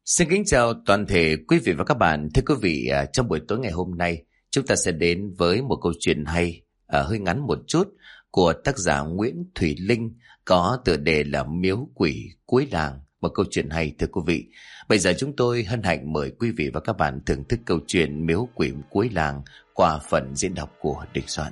Xin kính chào toàn thể quý vị và các bạn. Thưa quý vị, trong buổi tối ngày hôm nay, chúng ta sẽ đến với một câu chuyện hay, hơi ngắn một chút, của tác giả Nguyễn Thùy Linh, có tựa đề là Miếu Quỷ Cuối Làng. Một câu chuyện hay, thưa quý vị. Bây giờ chúng tôi hân hạnh mời quý vị và các bạn thưởng thức câu chuyện Miếu Quỷ Cuối Làng qua phần diễn đọc của Đình Soạn.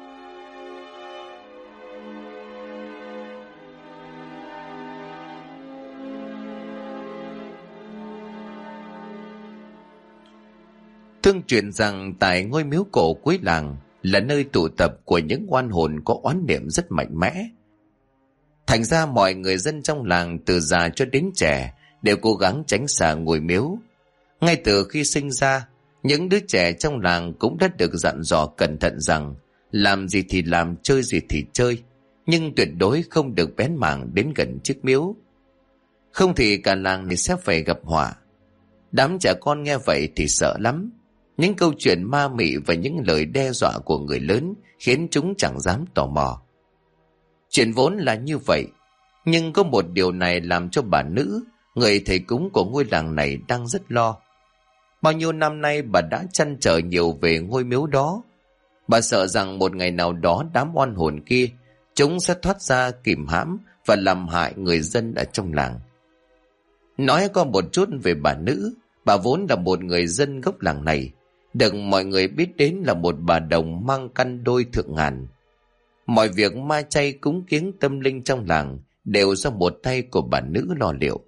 Tương truyền rằng tại ngôi miếu cổ cuối làng là nơi tụ tập của những oan hồn có oán niệm rất mạnh mẽ. Thành ra mọi người dân trong làng từ già cho đến trẻ đều cố gắng tránh xa ngôi miếu. Ngay từ khi sinh ra, những đứa trẻ trong làng cũng đã được dặn dò cẩn thận rằng làm gì thì làm, chơi gì thì chơi, nhưng tuyệt đối không được bén mảng đến gần chiếc miếu. Không thì cả làng sẽ phải gặp họa. Đám trẻ con nghe vậy thì sợ lắm. Những câu chuyện ma mị và những lời đe dọa của người lớn khiến chúng chẳng dám tò mò. Chuyện vốn là như vậy, nhưng có một điều này làm cho bà nữ, người thầy cúng của ngôi làng này, đang rất lo. Bao nhiêu năm nay bà đã trăn trở nhiều về ngôi miếu đó. Bà sợ rằng một ngày nào đó đám oan hồn kia, chúng sẽ thoát ra kìm hãm và làm hại người dân ở trong làng. Nói có một chút về bà nữ, bà vốn là một người dân gốc làng này, được mọi người biết đến là một bà đồng mang căn đôi thượng ngàn. Mọi việc ma chay cúng kiếng tâm linh trong làng đều do một tay của bà nữ lo liệu.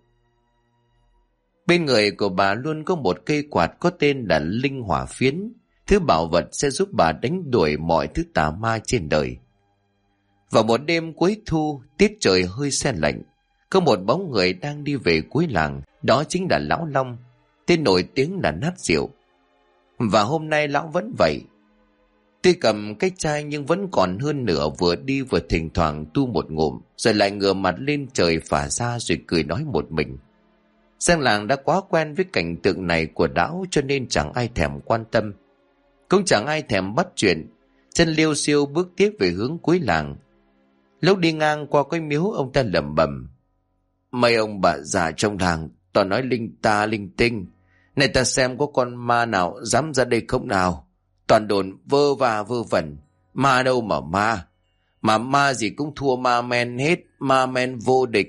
Bên người của bà luôn có một cây quạt có tên là linh hỏa phiến, thứ bảo vật sẽ giúp bà đánh đuổi mọi thứ tà ma trên đời. Vào một đêm cuối thu, tiết trời hơi se lạnh, có một bóng người đang đi về cuối làng, đó chính là Lão Long, tên nổi tiếng là nát rượu. Và hôm nay lão vẫn vậy. Tuy cầm cái chai nhưng vẫn còn hơn nửa, vừa đi vừa thỉnh thoảng tu một ngụm, rồi lại ngửa mặt lên trời phả ra rồi cười nói một mình. Dân làng đã quá quen với cảnh tượng này của lão cho nên chẳng ai thèm quan tâm. Cũng chẳng ai thèm bắt chuyện, chân liêu xiêu bước tiếp về hướng cuối làng. Lúc đi ngang qua cái miếu, ông ta lẩm bẩm: Mấy ông bà già trong làng toàn nói linh ta linh tinh. Này ta xem có con ma nào dám ra đây không nào. Toàn đồn vơ va vơ vẩn. Ma đâu mà ma. Mà ma gì cũng thua ma men hết. Ma men vô địch.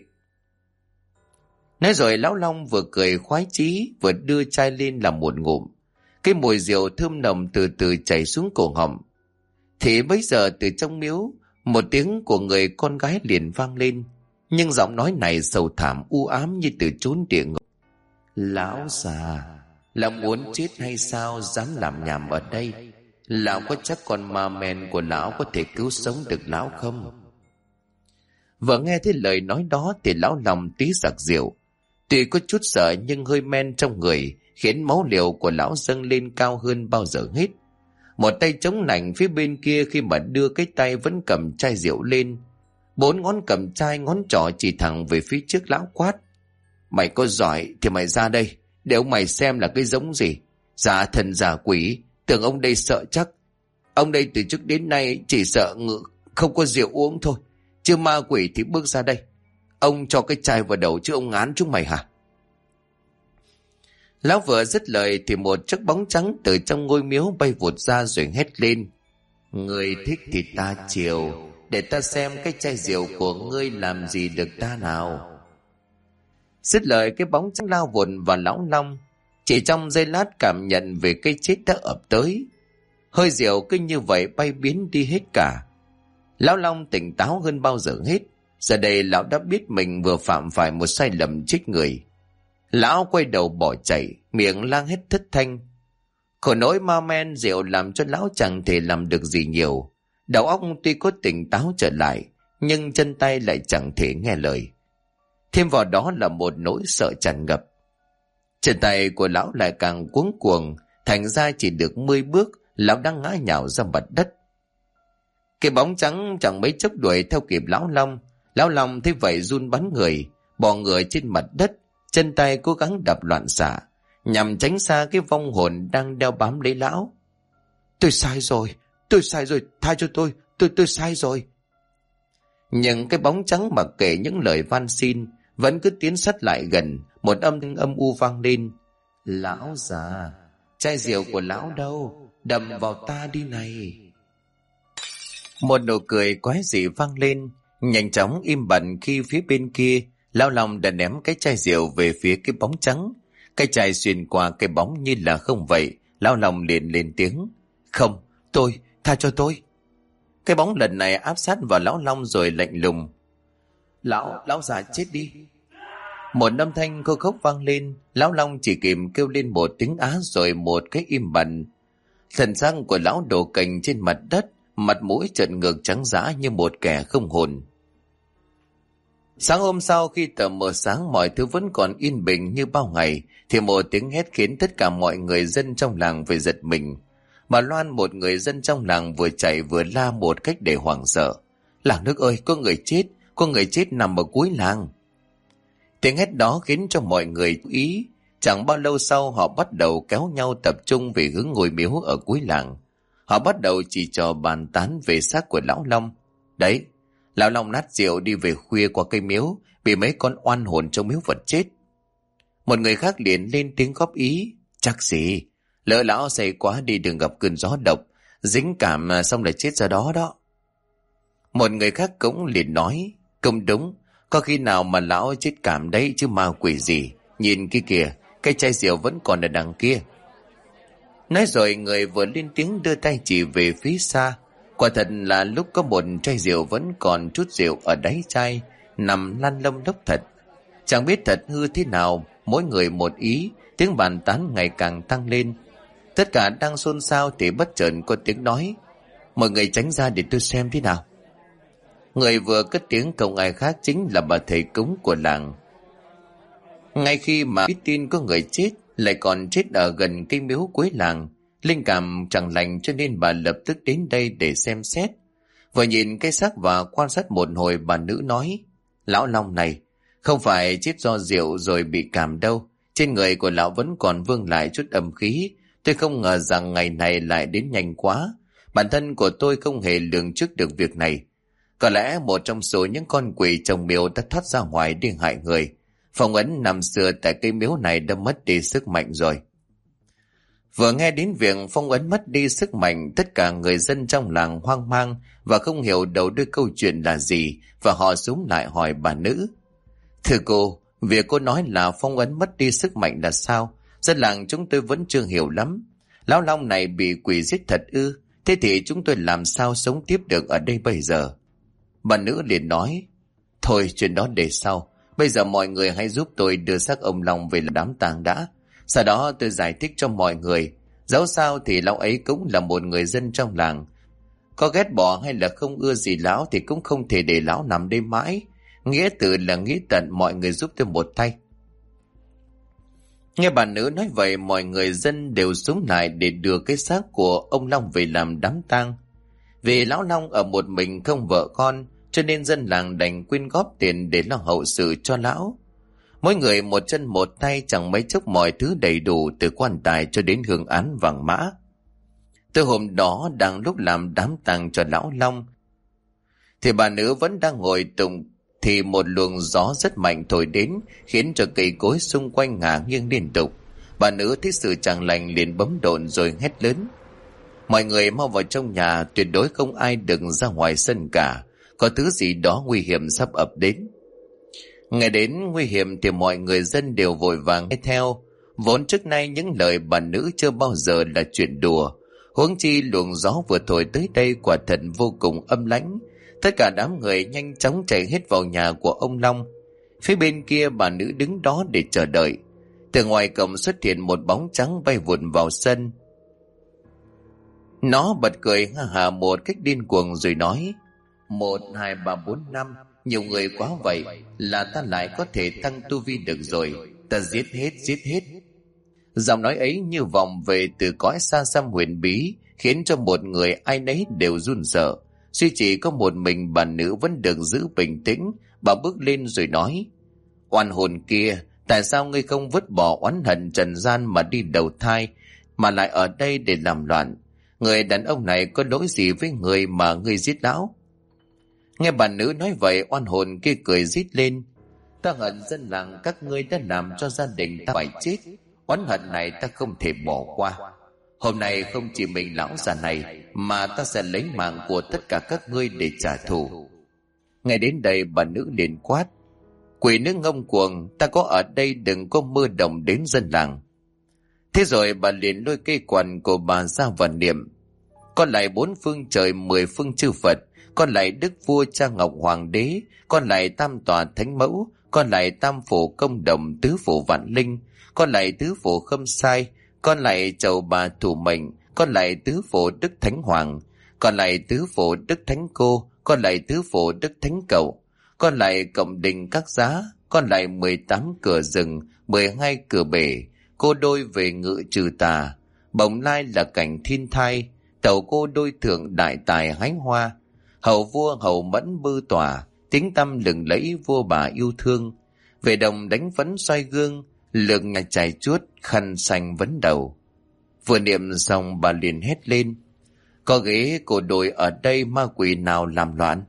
Nói rồi Lão Long vừa cười khoái chí, vừa đưa chai lên làm một ngụm. Cái mùi rượu thơm nồng từ từ chảy xuống cổ họng. Thì bấy giờ từ trong miếu, một tiếng của người con gái liền vang lên. Nhưng giọng nói này sầu thảm u ám như từ chốn địa ngục. Lão già, là muốn chết hay sao dám làm nhảm ở đây? Lão có chắc con ma men của lão có thể cứu sống được lão không? Vừa nghe thấy lời nói đó thì lão lòng tí sặc rượu. Tuy có chút sợ nhưng hơi men trong người khiến máu liều của lão dâng lên cao hơn bao giờ hết. Một tay chống nạnh phía bên kia, khi mà đưa cái tay vẫn cầm chai rượu lên, 4 ngón cầm chai, ngón trỏ chỉ thẳng về phía trước lão quát: Mày có giỏi thì mày ra đây, để ông mày xem là cái giống gì. Giả thần giả quỷ, tưởng ông đây sợ chắc. Ông đây từ trước đến nay chỉ sợ không có rượu uống thôi, chứ ma quỷ thì bước ra đây. Ông cho cái chai vào đầu chứ ông ngán chúng mày hả? Lão vừa dứt lời thì một chiếc bóng trắng từ trong ngôi miếu bay vụt ra rồi hét lên: Người thích thì ta chiều, để ta xem cái chai rượu của ngươi làm gì được ta nào. Dứt lời, cái bóng trắng lao vụt vào Lão Long. Chỉ trong giây lát cảm nhận về cái chết đã ập tới. Hơi rượu cứ như vậy bay biến đi hết cả. Lão Long tỉnh táo hơn bao giờ hết. Giờ đây lão đã biết mình vừa phạm phải một sai lầm chết người. Lão quay đầu bỏ chạy, miệng lang hết thất thanh. Khổ nỗi ma men rượu làm cho lão chẳng thể làm được gì nhiều. Đầu óc tuy có tỉnh táo trở lại, nhưng chân tay lại chẳng thể nghe lời. Thêm vào đó là một nỗi sợ tràn ngập. Chân tay của lão lại càng cuống cuồng, thành ra chỉ được 10 bước, lão đã ngã nhào ra mặt đất. Cái bóng trắng chẳng mấy chốc đuổi theo kịp Lão Long. Lão Long thấy vậy run bắn người, bò người trên mặt đất, chân tay cố gắng đập loạn xạ, nhằm tránh xa cái vong hồn đang đeo bám lấy lão. Tôi sai rồi, tha cho tôi sai rồi. Nhưng cái bóng trắng mặc kệ những lời van xin, vẫn cứ tiến sát lại gần, Một âm âm u vang lên. Lão già, chai rượu của lão đâu? Đầm vào ta đi này. Một nụ cười quái dị vang lên, nhanh chóng im bặt khi phía bên kia lão Long đã ném cái chai rượu về phía cái bóng trắng. Cái chai xuyên qua cái bóng như là không vậy. Lão Long liền lên tiếng. Không, tôi, tha cho tôi. Cái bóng lần này áp sát vào lão Long rồi lạnh lùng. Lão già chết đi. Một âm thanh khô khốc vang lên. Lão Long chỉ kịp kêu lên một tiếng á rồi một cái im bặt. Thần xác của lão đổ cành trên mặt đất, mặt mũi trợn ngược trắng dã như một kẻ không hồn. Sáng hôm sau khi tờ mờ sáng mọi thứ vẫn còn yên bình như bao ngày, thì một tiếng hét khiến tất cả mọi người dân trong làng phải giật mình. Bà Loan, một người dân trong làng, vừa chạy vừa la một cách để hoảng sợ. Làng nước ơi, có người chết nằm ở cuối làng. Tiếng hét đó khiến cho mọi người chú ý. Chẳng bao lâu sau họ bắt đầu kéo nhau tập trung về hướng ngôi miếu ở cuối làng. Họ bắt đầu chỉ trò bàn tán về xác của lão Long. Đấy, lão Long nát rượu đi về khuya qua cây miếu, bị mấy con oan hồn trong miếu vật chết. Một người khác liền lên tiếng góp ý. Chắc gì, lỡ lão say quá đi đường gặp cơn gió độc, dính cảm xong lại chết ra đó đó. Một người khác cũng liền nói. Không đúng, có khi nào mà lão chết cảm đấy chứ ma quỷ gì. Nhìn kia kìa, cái chai rượu vẫn còn ở đằng kia. Nói rồi người vừa lên tiếng đưa tay chỉ về phía xa. Quả thật là lúc có một chai rượu vẫn còn chút rượu ở đáy chai, nằm lăn lông lốc thật. Chẳng biết thật hư thế nào, mỗi người một ý, tiếng bàn tán ngày càng tăng lên. Tất cả đang xôn xao thì bất chợt có tiếng nói. Mọi người tránh ra để tôi xem thế nào. Người vừa cất tiếng không ai khác chính là bà thầy cúng của làng. Ngay khi mà biết tin có người chết, lại còn chết ở gần cây miếu cuối làng, linh cảm chẳng lành cho nên bà lập tức đến đây để xem xét. Vừa nhìn cái xác và quan sát một hồi, bà nữ nói. Lão Long này không phải chết do rượu rồi bị cảm đâu. Trên người của lão vẫn còn vương lại chút âm khí. Tôi không ngờ rằng ngày này lại đến nhanh quá. Bản thân của tôi không hề lường trước được việc này. Có lẽ một trong số những con quỷ trong miếu đã thoát ra ngoài để hại người. Phong ấn năm xưa tại cây miếu này đã mất đi sức mạnh rồi. Vừa nghe đến việc phong ấn mất đi sức mạnh, tất cả người dân trong làng hoang mang và không hiểu đầu đuôi câu chuyện là gì, và họ xúm lại hỏi bà nữ. Thưa cô, việc cô nói là phong ấn mất đi sức mạnh là sao? Dân làng chúng tôi vẫn chưa hiểu lắm. Lão Long này bị quỷ giết thật ư? Thế thì chúng tôi làm sao sống tiếp được ở đây bây giờ? Bà nữ liền nói. Thôi chuyện đó để sau. Bây giờ mọi người hãy giúp tôi đưa xác ông Long về đám tang đã. Sau đó tôi giải thích cho mọi người. Dẫu sao thì lão ấy cũng là một người dân trong làng. Có ghét bỏ hay là không ưa gì lão thì cũng không thể để lão nằm đây mãi. Nghĩa tử là nghĩa tận, mọi người giúp tôi một tay. Nghe bà nữ nói vậy, mọi người dân đều xúm lại để đưa cái xác của ông Long về làm đám tang. Vì lão Long ở một mình không vợ con, cho nên dân làng đành quyên góp tiền để lo hậu sự cho lão. Mỗi người một chân một tay, chẳng mấy chốc mọi thứ đầy đủ, từ quan tài cho đến hương án vàng mã. Từ hôm đó đang lúc làm đám tang cho lão Long, thì bà nữ vẫn đang ngồi tụng, thì một luồng gió rất mạnh thổi đến, khiến cho cây cối xung quanh ngả nghiêng liên tục. Bà nữ thấy sự chẳng lành liền bấm độn rồi hét lớn. Mọi người mau vào trong nhà, tuyệt đối không ai đừng ra ngoài sân cả. Có thứ gì đó nguy hiểm sắp ập đến. Nghe đến nguy hiểm thì mọi người dân đều vội vàng nghe theo. Vốn trước nay những lời bà nữ chưa bao giờ là chuyện đùa. Huống chi luồng gió vừa thổi tới đây quả thật vô cùng âm lãnh. Tất cả đám người nhanh chóng chạy hết vào nhà của ông Long. Phía bên kia bà nữ đứng đó để chờ đợi. Từ ngoài cổng xuất hiện một bóng trắng bay vụt vào sân. Nó bật cười ha hà một cách điên cuồng rồi nói. 1, 2, 3, 4, 5, nhiều người quá vậy, là ta lại có thể tăng tu vi được rồi. Ta giết hết. Giọng nói ấy như vọng về từ cõi xa xăm huyền bí, khiến cho một người ai nấy đều run sợ. Duy chỉ có một mình bà nữ vẫn được giữ bình tĩnh. Bà bước lên rồi nói. Oan hồn kia, tại sao ngươi không vứt bỏ oán hận trần gian mà đi đầu thai, mà lại ở đây để làm loạn? Người đàn ông này có lỗi gì với người mà ngươi giết lão? Nghe bà nữ nói vậy, oan hồn kia cười rít lên. Ta hận dân làng các ngươi đã làm cho gia đình ta phải chết. Oán hận này ta không thể bỏ qua. Hôm nay không chỉ mình lão già này, mà ta sẽ lấy mạng của tất cả các ngươi để trả thù. Nghe đến đây bà nữ liền quát: Quỷ nữ ngông cuồng, ta có ở đây đừng có mơ động đến dân làng. Thế rồi bà liền lôi cây quằn của bà ra và niệm: Con lại 4 phương trời 10 phương chư Phật, con lại đức vua cha ngọc hoàng đế, con lại tam tòa thánh mẫu, con lại tam phủ công đồng tứ phủ vạn linh, con lại tứ phủ khâm sai, con lại chầu bà thủ mệnh, con lại tứ phủ đức thánh hoàng, con lại tứ phủ đức thánh cô, con lại tứ phủ đức thánh cậu, con lại cộng đình các giá, con lại 18 cửa rừng, 12 cửa bể, cô đôi về ngự trừ tà, bồng lai là cảnh thiên thai, tàu cô đôi thượng đại tài hái hoa, hậu vua hậu mẫn bư tỏa, tiếng tăm lừng lẫy vua bà yêu thương, về đồng đánh phấn xoay gương, lượng nhạc chài chuốt khăn xanh vấn đầu. Vừa niệm xong bà liền hét lên: Có ghế cổ đồi ở đây, ma quỷ nào làm loạn?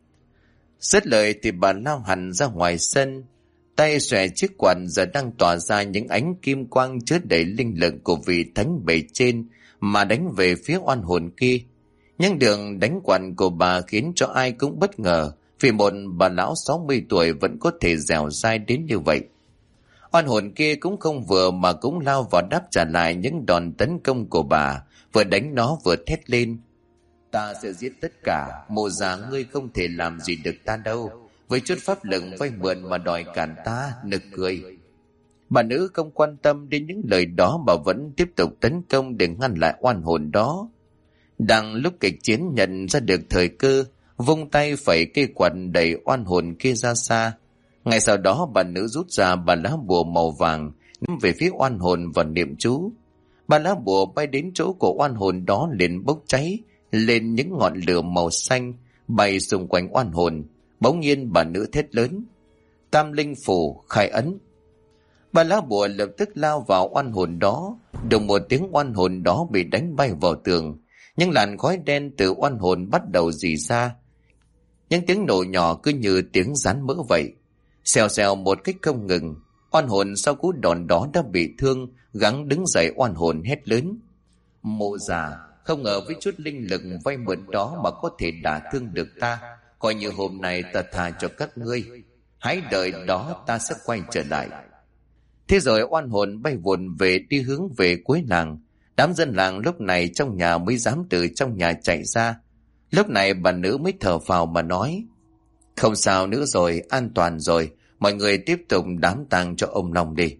Dứt lời thì bà lao hẳn ra ngoài sân, tay xòe chiếc quạt giờ đang tỏa ra những ánh kim quang chứa đầy linh lực của vị thánh bề trên mà đánh về phía oan hồn kia. Nhưng đường đánh quạt của bà khiến cho ai cũng bất ngờ, vì một bà lão 60 tuổi vẫn có thể dẻo dai đến như vậy. Oan hồn kia cũng không vừa mà cũng lao vào đáp trả lại những đòn tấn công của bà, vừa đánh nó vừa thét lên: Ta sẽ giết tất cả, mộ già ngươi không thể làm gì được ta đâu, với chút pháp lực vay mượn mà đòi cản ta, nực cười. Bà nữ không quan tâm đến những lời đó mà vẫn tiếp tục tấn công để ngăn lại oan hồn đó. Đang lúc kịch chiến nhận ra được thời cơ, vung tay phẩy cây quạt đẩy oan hồn kia ra xa. Ngay sau đó bà nữ rút ra bà lá bùa màu vàng ném về phía oan hồn và niệm chú. Bà lá bùa bay đến chỗ của oan hồn đó liền bốc cháy lên những ngọn lửa màu xanh bay xung quanh oan hồn. Bỗng nhiên bà nữ thét lớn: Tam linh phủ khai ấn. Bà lá bùa lập tức lao vào oan hồn đó. Đùng một tiếng, oan hồn đó bị đánh bay vào tường. Những làn khói đen từ oan hồn bắt đầu rỉ ra. Những tiếng nổ nhỏ cứ như tiếng rán mỡ vậy, xèo xèo một cách không ngừng. Oan hồn sau cú đòn đó đã bị thương, gắng đứng dậy. Oan hồn hét lớn: Mộ già, không ngờ với chút linh lực vay mượn đó mà có thể đả thương được ta. Coi như hôm nay ta tha cho các ngươi, hãy đợi đó ta sẽ quay trở lại. Thế rồi oan hồn bay vụn về, đi hướng về cuối làng. Đám dân làng lúc này trong nhà mới dám từ trong nhà chạy ra. Lúc này bà nữ mới thở phào mà nói: Không sao nữa rồi, an toàn rồi, mọi người tiếp tục đám tang cho ông Long đi.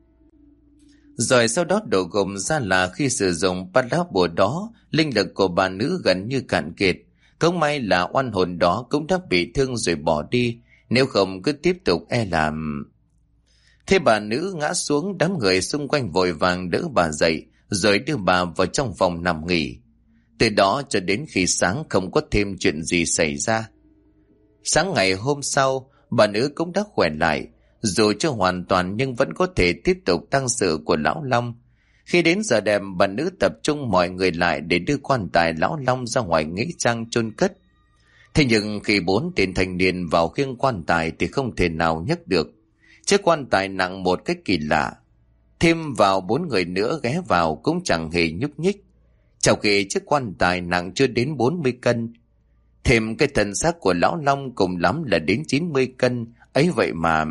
Rồi sau đó đổ gồm ra là khi sử dụng bát lá bùa đó, linh lực của bà nữ gần như cạn kiệt. Không may là oan hồn đó cũng đã bị thương rồi bỏ đi, nếu không cứ tiếp tục e làm. Thế bà nữ ngã xuống, đám người xung quanh vội vàng đỡ bà dậy, rồi đưa bà vào trong phòng nằm nghỉ. Từ đó cho đến khi sáng không có thêm chuyện gì xảy ra. Sáng ngày hôm sau, bà nữ cũng đã khỏe lại, dù chưa hoàn toàn nhưng vẫn có thể tiếp tục tang sự của lão Long. Khi đến giờ đêm, bà nữ tập trung mọi người lại để đưa quan tài lão Long ra ngoài nghĩa trang chôn cất. Thế nhưng khi 4 tên thanh niên vào khiêng quan tài thì không thể nào nhấc được. Chiếc quan tài nặng một cách kỳ lạ. Thêm vào 4 người nữa ghé vào cũng chẳng hề nhúc nhích. Trong khi chiếc quan tài nặng chưa đến 40 cân. Thêm cái thân xác của lão Long cùng lắm là đến 90 cân. Ấy vậy mà...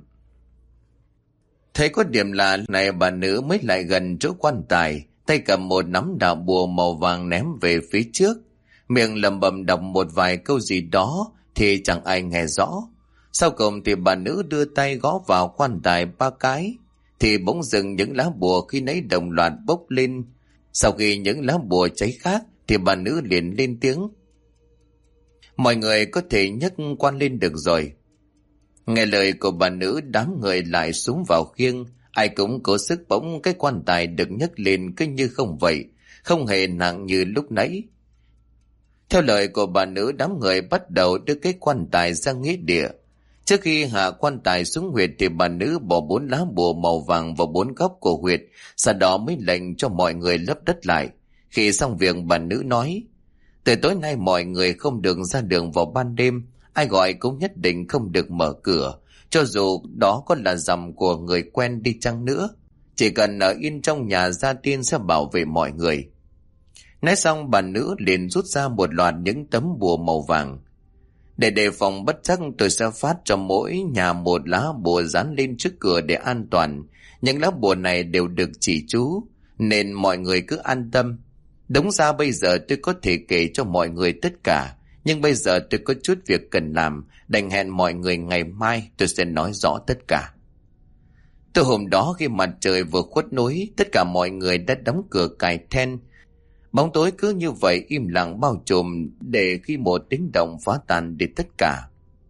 Thấy có điểm lạ này, bà nữ mới lại gần chỗ quan tài, tay cầm một nắm đạo bùa màu vàng ném về phía trước. Miệng lẩm bẩm đọc một vài câu gì đó thì chẳng ai nghe rõ. Sau cùng thì bà nữ đưa tay gõ vào quan tài 3 cái, thì bỗng dưng những lá bùa khi nấy đồng loạt bốc lên. Sau khi những lá bùa cháy khác thì bà nữ liền lên tiếng: Mọi người có thể nhấc quan lên được rồi. Nghe lời của bà nữ, đám người lại xuống vào khiêng. Ai cũng cố sức, bỗng cái quan tài được nhấc lên cứ như không vậy, không hề nặng như lúc nãy. Theo lời của bà nữ, đám người bắt đầu đưa cái quan tài ra nghĩa địa. Trước khi hạ quan tài xuống huyệt thì bà nữ bỏ 4 lá bùa màu vàng vào 4 góc của huyệt, sau đó mới lệnh cho mọi người lấp đất lại. Khi xong việc, bà nữ nói: Từ tối nay mọi người không được ra đường vào ban đêm, ai gọi cũng nhất định không được mở cửa, cho dù đó có là dòng của người quen đi chăng nữa. Chỉ cần ở yên trong nhà, gia tiên sẽ bảo vệ mọi người. Nói xong, bà nữ liền rút ra một loạt những tấm bùa màu vàng. Để đề phòng bất trắc, tôi sẽ phát cho mỗi nhà một lá bùa dán lên trước cửa để an toàn. Những lá bùa này đều được chỉ chú, nên mọi người cứ an tâm. Đúng ra bây giờ tôi có thể kể cho mọi người tất cả, nhưng bây giờ tôi có chút việc cần làm, đành hẹn mọi người ngày mai tôi sẽ nói rõ tất cả. Từ hôm đó, khi mặt trời vừa khuất núi, tất cả mọi người đã đóng cửa cài then. Bóng tối cứ như vậy im lặng bao trùm, để khi một tiếng động phá tan đi tất cả.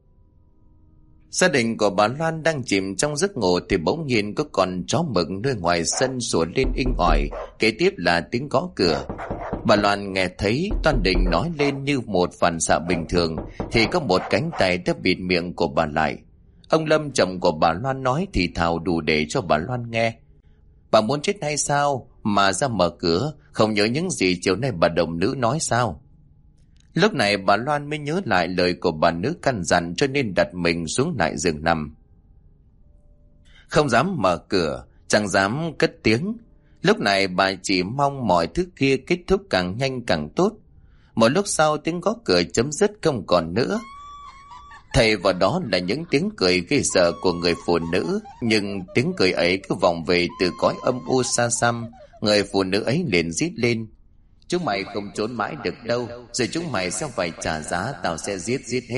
Gia đình của bà Loan đang chìm trong giấc ngủ thì bỗng nhiên có con chó mực nơi ngoài sân sủa lên inh ỏi, kế tiếp là tiếng gõ cửa. Bà Loan nghe thấy, toan định nói lên như một phản xạ bình thường thì có một cánh tay đã bịt miệng của bà lại. Ông Lâm, chồng của bà Loan, nói thì thào đủ để cho bà Loan nghe. Bà muốn chết hay sao mà ra mở cửa, không nhớ những gì chiều nay bà đồng nữ nói sao? Lúc này bà Loan mới nhớ lại lời của bà nữ căn dặn, cho nên đặt mình xuống lại giường nằm. Không dám mở cửa, chẳng dám cất tiếng. Lúc này bà chỉ mong mọi thứ kia kết thúc càng nhanh càng tốt. Một lúc sau, tiếng gõ cửa chấm dứt không còn nữa. Thay vào đó là những tiếng cười ghê sợ của người phụ nữ, nhưng tiếng cười ấy cứ vọng về từ cõi âm u xa xăm. Người phụ nữ ấy liền rít lên: chúng mày không trốn mãi được đâu, rồi chúng mày sẽ phải trả giá, tao sẽ giết hết.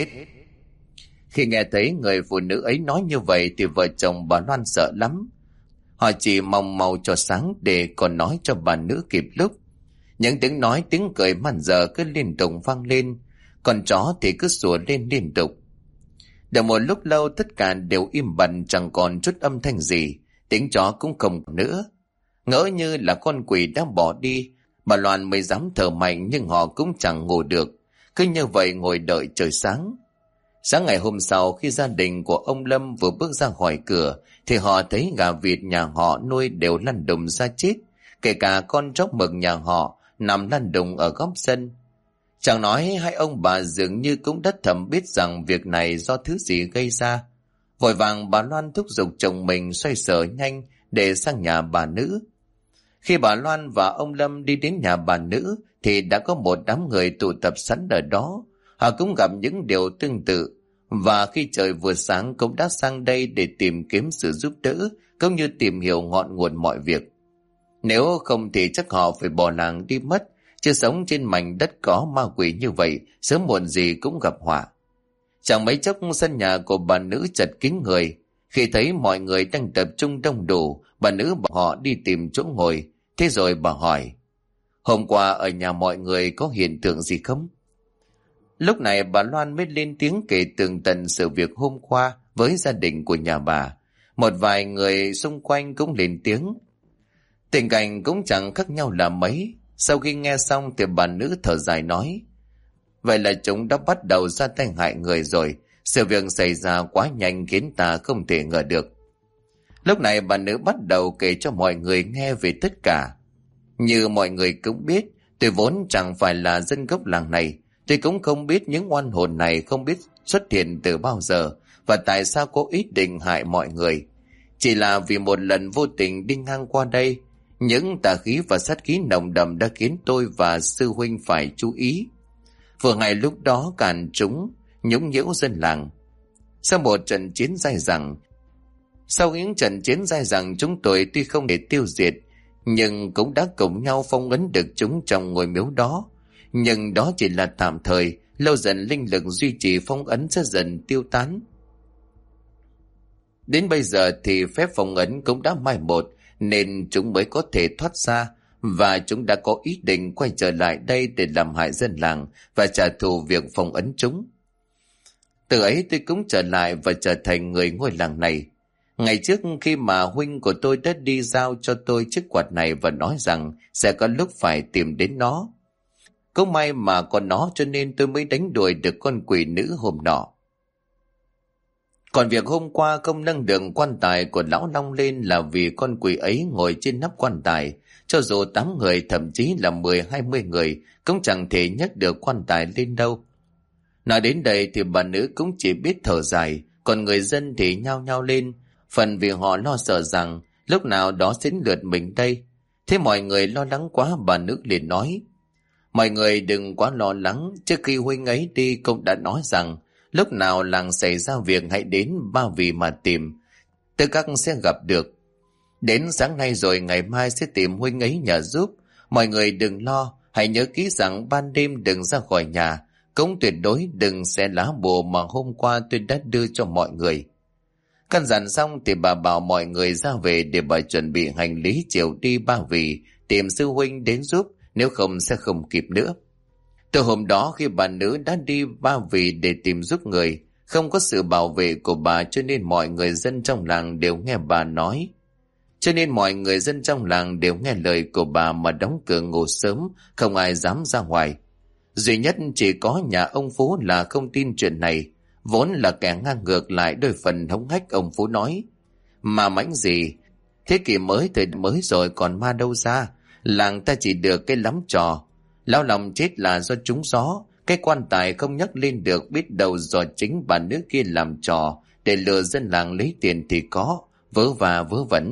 Khi nghe thấy người phụ nữ ấy nói như vậy thì vợ chồng bà Loan sợ lắm. Họ chỉ mong mau cho sáng để còn nói cho bà nữ kịp lúc. Những tiếng nói tiếng cười màn giờ cứ liên tục vang lên, con chó thì cứ sủa lên liên tục. Được một lúc lâu, tất cả đều im bặt, chẳng còn chút âm thanh gì, tiếng chó cũng không nữa. Ngỡ như là con quỷ đã bỏ đi, bà Loan mới dám thở mạnh, nhưng họ cũng chẳng ngủ được, cứ như vậy ngồi đợi trời sáng. Sáng ngày hôm sau, khi gia đình của ông Lâm vừa bước ra khỏi cửa thì họ thấy gà vịt nhà họ nuôi đều lăn đùng ra chết, kể cả con chó mực nhà họ nằm lăn đùng ở góc sân. Chẳng nói, hai ông bà dường như cũng đã thầm biết rằng việc này do thứ gì gây ra. Vội vàng bà Loan thúc giục chồng mình xoay sở nhanh để sang nhà bà nữ. Khi bà Loan và ông Lâm đi đến nhà bà nữ thì đã có một đám người tụ tập sẵn ở đó. Họ cũng gặp những điều tương tự, và khi trời vừa sáng cũng đã sang đây để tìm kiếm sự giúp đỡ, cũng như tìm hiểu ngọn nguồn mọi việc. Nếu không thì chắc họ phải bỏ làng đi mất, chứ sống trên mảnh đất có ma quỷ như vậy, sớm muộn gì cũng gặp họa. Chẳng mấy chốc, sân nhà của bà nữ chật kín người. Khi thấy mọi người đang tập trung đông đủ, bà nữ bảo họ đi tìm chỗ ngồi. Thế rồi bà hỏi: hôm qua ở nhà mọi người có hiện tượng gì không? Lúc này bà Loan mới lên tiếng kể tường tận sự việc hôm qua với gia đình của nhà bà. Một vài người xung quanh cũng lên tiếng. Tình cảnh cũng chẳng khác nhau là mấy. Sau khi nghe xong thì bà nữ thở dài nói: vậy là chúng đã bắt đầu ra tay hại người rồi. Sự việc xảy ra quá nhanh khiến ta không thể ngờ được. Lúc này bà nữ bắt đầu kể cho mọi người nghe về tất cả. Như mọi người cũng biết, tôi vốn chẳng phải là dân gốc làng này. Tôi cũng không biết những oan hồn này không biết xuất hiện từ bao giờ và tại sao có ý định hại mọi người. Chỉ là vì một lần vô tình đi ngang qua đây, những tà khí và sát khí nồng đậm đã khiến tôi và sư huynh phải chú ý. Vừa ngày lúc đó càn chúng nhũng nhiễu dân làng. Sau những trận chiến dai dẳng, chúng tôi tuy không thể tiêu diệt, nhưng cũng đã cùng nhau phong ấn được chúng trong ngôi miếu đó. Nhưng đó chỉ là tạm thời, lâu dần linh lực duy trì phong ấn sẽ dần tiêu tán. Đến bây giờ thì phép phong ấn cũng đã mai một, nên chúng mới có thể thoát ra, và chúng đã có ý định quay trở lại đây để làm hại dân làng và trả thù việc phong ấn chúng. Từ ấy tôi cũng trở lại và trở thành người ngôi làng này. Ngày trước khi mà huynh của tôi đã đi giao cho tôi chiếc quạt này và nói rằng sẽ có lúc phải tìm đến nó. Cũng may mà có nó cho nên tôi mới đánh đuổi được con quỷ nữ hôm nọ. Còn việc hôm qua không nâng được quan tài của lão Long lên là vì con quỷ ấy ngồi trên nắp quan tài. Cho dù 8 người, thậm chí là 10-20 người cũng chẳng thể nhấc được quan tài lên đâu. Nói đến đây thì bà nữ cũng chỉ biết thở dài, còn người dân thì nhao nhao lên, phần vì họ lo sợ rằng lúc nào đó sẽ đến lượt mình đây. Thế mọi người lo lắng quá, bà nữ liền nói: mọi người đừng quá lo lắng, trước khi huynh ấy đi cũng đã nói rằng lúc nào làng xảy ra việc hãy đến Ba Vì mà tìm, tự các sẽ gặp được. Đến sáng nay rồi ngày mai sẽ tìm huynh ấy nhờ giúp. Mọi người đừng lo, hãy nhớ kỹ rằng ban đêm đừng ra khỏi nhà, cũng tuyệt đối đừng xé lá bùa mà hôm qua tôi đã đưa cho mọi người. Căn dặn xong thì bà bảo mọi người ra về để bà chuẩn bị hành lý chiều đi Ba Vì tìm sư huynh đến giúp, nếu không sẽ không kịp nữa. Từ hôm đó khi bà nữ đã đi Ba Vì để tìm giúp người, không có sự bảo vệ của bà cho nên mọi người dân trong làng đều nghe bà nói. Cho nên mọi người dân trong làng đều nghe lời của bà mà đóng cửa ngủ sớm, không ai dám ra ngoài. Duy nhất chỉ có nhà ông Phú là không tin chuyện này, vốn là kẻ ngang ngược lại đôi phần hống hách. Ông Phú nói: mà mãnh gì, thế kỷ mới thời mới rồi còn ma đâu ra, làng ta chỉ được cái lắm trò. Lão lòng chết là do trúng gió, cái quan tài không nhắc lên được, biết đâu do chính bà nữ kia làm trò để lừa dân làng lấy tiền thì có, vớ va vớ vẩn.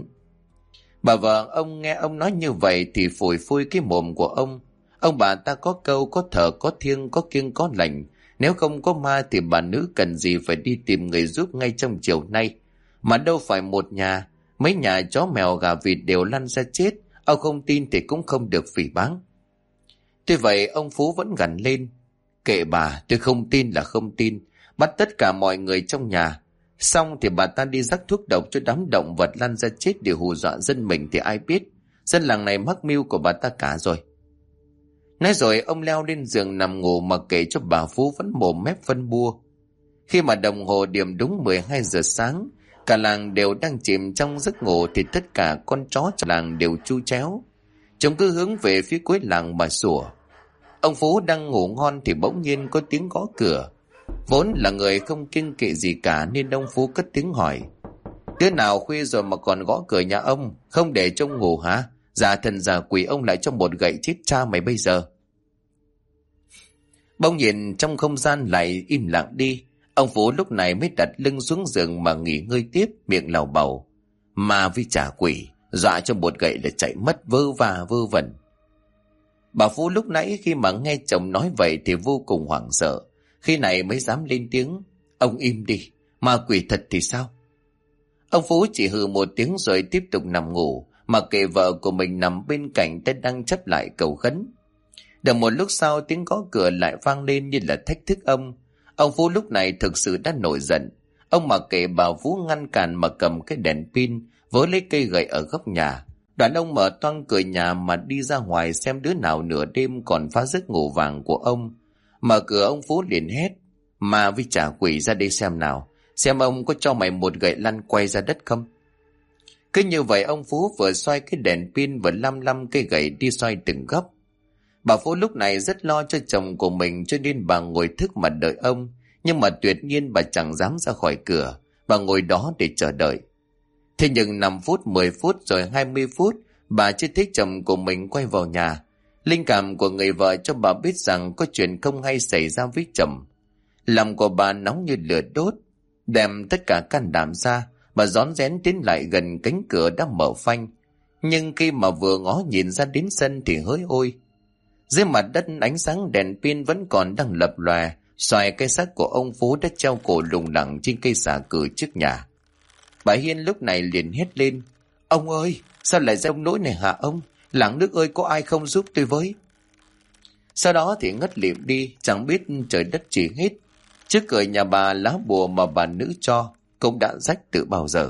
Bà vợ ông nghe ông nói như vậy thì phủi phui cái mồm của ông. Ông bà ta có câu có thờ có thiêng có kiêng có lành, nếu không có ma thì bà nữ cần gì phải đi tìm người giúp ngay trong chiều nay. Mà đâu phải một nhà, mấy nhà chó mèo gà vịt đều lăn ra chết, ông không tin thì cũng không được phỉ báng. Tuy vậy ông Phú vẫn gằn lên: kệ bà, tôi không tin là không tin, bắt tất cả mọi người trong nhà. Xong thì bà ta đi rắc thuốc độc cho đám động vật lăn ra chết để hù dọa dân mình thì ai biết, dân làng này mắc mưu của bà ta cả rồi. Nói rồi ông leo lên giường nằm ngủ mà kể cho bà Phú vẫn mồm mép phân bua. Khi mà đồng hồ điểm đúng 12 giờ sáng, cả làng đều đang chìm trong giấc ngủ thì tất cả con chó trong làng đều chu chéo. Chúng cứ hướng về phía cuối làng mà sủa. Ông Phú đang ngủ ngon thì bỗng nhiên có tiếng gõ cửa. Vốn là người không kiêng kỵ gì cả nên ông Phú cất tiếng hỏi: đứa nào khuya rồi mà còn gõ cửa nhà ông, không để trông ngủ hả? Giả thần giả quỷ ông lại cho một gậy chết cha mày bây giờ. Bỗng nhìn trong không gian lại im lặng đi. Ông Phú lúc này mới đặt lưng xuống giường mà nghỉ ngơi tiếp, miệng lầu bầu: ma với trả quỷ, dọa cho một gậy là chạy mất, vơ va vơ vẩn. Bà Phú lúc nãy khi mà nghe chồng nói vậy thì vô cùng hoảng sợ, khi này mới dám lên tiếng: ông im đi, ma quỷ thật thì sao? Ông Phú chỉ hừ một tiếng rồi tiếp tục nằm ngủ, mà kệ vợ của mình nằm bên cạnh tay đang chắp lại cầu khấn. Được một lúc sau tiếng gõ cửa lại vang lên như là thách thức ông. Ông Phú lúc này thực sự đã nổi giận. Ông mặc kệ bà Phú ngăn cản mà cầm cái đèn pin vớ lấy cây gậy ở góc nhà. Đoạn ông mở toang cửa nhà mà đi ra ngoài xem đứa nào nửa đêm còn phá giấc ngủ vàng của ông. Mở cửa ông Phú liền hét: ma với trả quỷ ra đây xem nào, xem ông có cho mày một gậy lăn quay ra đất không. Cứ như vậy ông Phú vừa xoay cái đèn pin vừa lăm cây gậy đi xoay từng góc. Bà Phú lúc này rất lo cho chồng của mình cho nên bà ngồi thức mà đợi ông, nhưng mà tuyệt nhiên bà chẳng dám ra khỏi cửa, bà ngồi đó để chờ đợi. Thế nhưng 5 phút, 10 phút rồi 20 phút, bà chưa thấy chồng của mình quay vào nhà. Linh cảm của người vợ cho bà biết rằng có chuyện không hay xảy ra với chồng. Lòng của bà nóng như lửa đốt, đem tất cả can đảm ra, bà rón rén tiến lại gần cánh cửa đã mở phanh. Nhưng khi mà vừa ngó nhìn ra đến sân thì hỡi ôi! Dưới mặt đất ánh sáng đèn pin vẫn còn đang lập lòe, xoài cái xác của ông Phú đã treo cổ lủng lẳng trên cây xà cừ trước nhà. Bà Hiên lúc này liền hét lên: ông ơi, sao lại ra ông nỗi này hả ông? Làng nước ơi, có ai không giúp tôi với? Sau đó thì ngất lịm đi, chẳng biết trời đất chỉ hết. Trước cửa nhà bà, lá bùa mà bà nữ cho cũng đã rách từ bao giờ.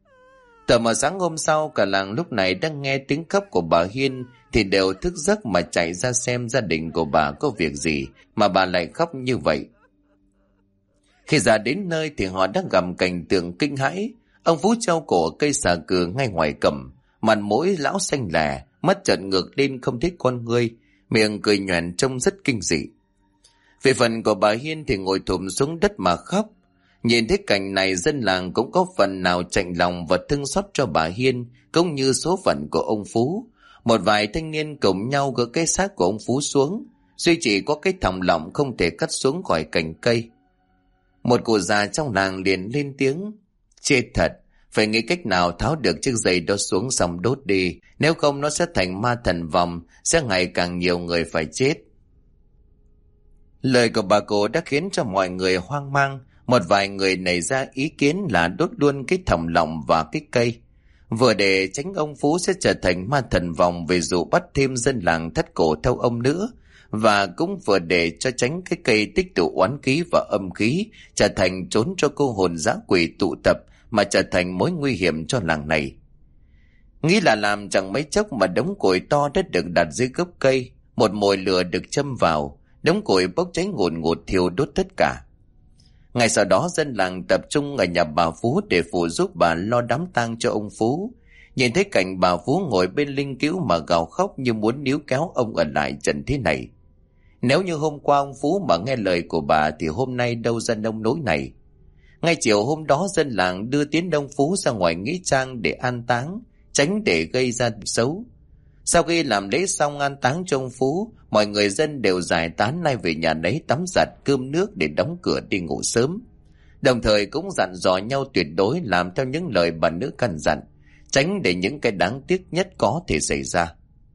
Tờ mờ sáng hôm sau, cả làng lúc này đang nghe tiếng khóc của bà Hiên thì đều thức giấc mà chạy ra xem gia đình của bà có việc gì mà bà lại khóc như vậy. Khi ra đến nơi thì họ đã gặp cảnh tượng kinh hãi. Ông Phú treo cổ cây xà cừ ngay ngoài cổng, mặt mũi lão xanh lè, mắt trợn ngược lên không thấy con ngươi, miệng cười nhoẻn trông rất kinh dị. Về phần của bà Hiên thì ngồi thụp xuống đất mà khóc. Nhìn thấy cảnh này, dân làng cũng có phần nào chạnh lòng và thương xót cho bà Hiên, cũng như số phận của ông Phú. Một vài thanh niên cùng nhau gỡ cái xác của ông Phú xuống, duy chỉ có cái thòng lọng không thể cắt xuống khỏi cành cây. Một cụ già trong làng liền lên tiếng: chết thật, phải nghĩ cách nào tháo được chiếc giày đó xuống xong đốt đi, nếu không nó sẽ thành ma thần vòng, sẽ ngày càng nhiều người phải chết. Lời của bà cụ đã khiến cho mọi người hoang mang. Một vài người nảy ra ý kiến là đốt luôn cái thòng lọng và cái cây, vừa để tránh ông Phú sẽ trở thành ma thần vòng về dụ bắt thêm dân làng thắt cổ theo ông nữa, và cũng vừa để cho tránh cái cây tích tụ oán khí và âm khí trở thành trốn cho cô hồn dã quỷ tụ tập, mà trở thành mối nguy hiểm cho làng này. Nghĩ là làm chẳng mấy chốc mà đống củi to đã được đặt dưới gốc cây, một mồi lửa được châm vào, đống củi bốc cháy ngùn ngụt thiêu đốt tất cả. Ngày sau đó dân làng tập trung ở nhà bà Phú để phụ giúp bà lo đám tang cho ông Phú. Nhìn thấy cảnh bà Phú ngồi bên linh cữu mà gào khóc như muốn níu kéo ông ở lại trần thế này. Nếu như hôm qua ông Phú mà nghe lời của bà thì hôm nay đâu ra nông nỗi này. Ngay chiều hôm đó dân làng đưa tiến ông Phú ra ngoài nghĩa trang để an táng, tránh để gây ra xấu. Sau khi làm lễ xong an táng cho ông Phú, mọi người dân đều giải tán nay về nhà nấy tắm giặt cơm nước để đóng cửa đi ngủ sớm. Đồng thời cũng dặn dò nhau tuyệt đối làm theo những lời bà nữ căn dặn, tránh để những cái đáng tiếc nhất có thể xảy ra.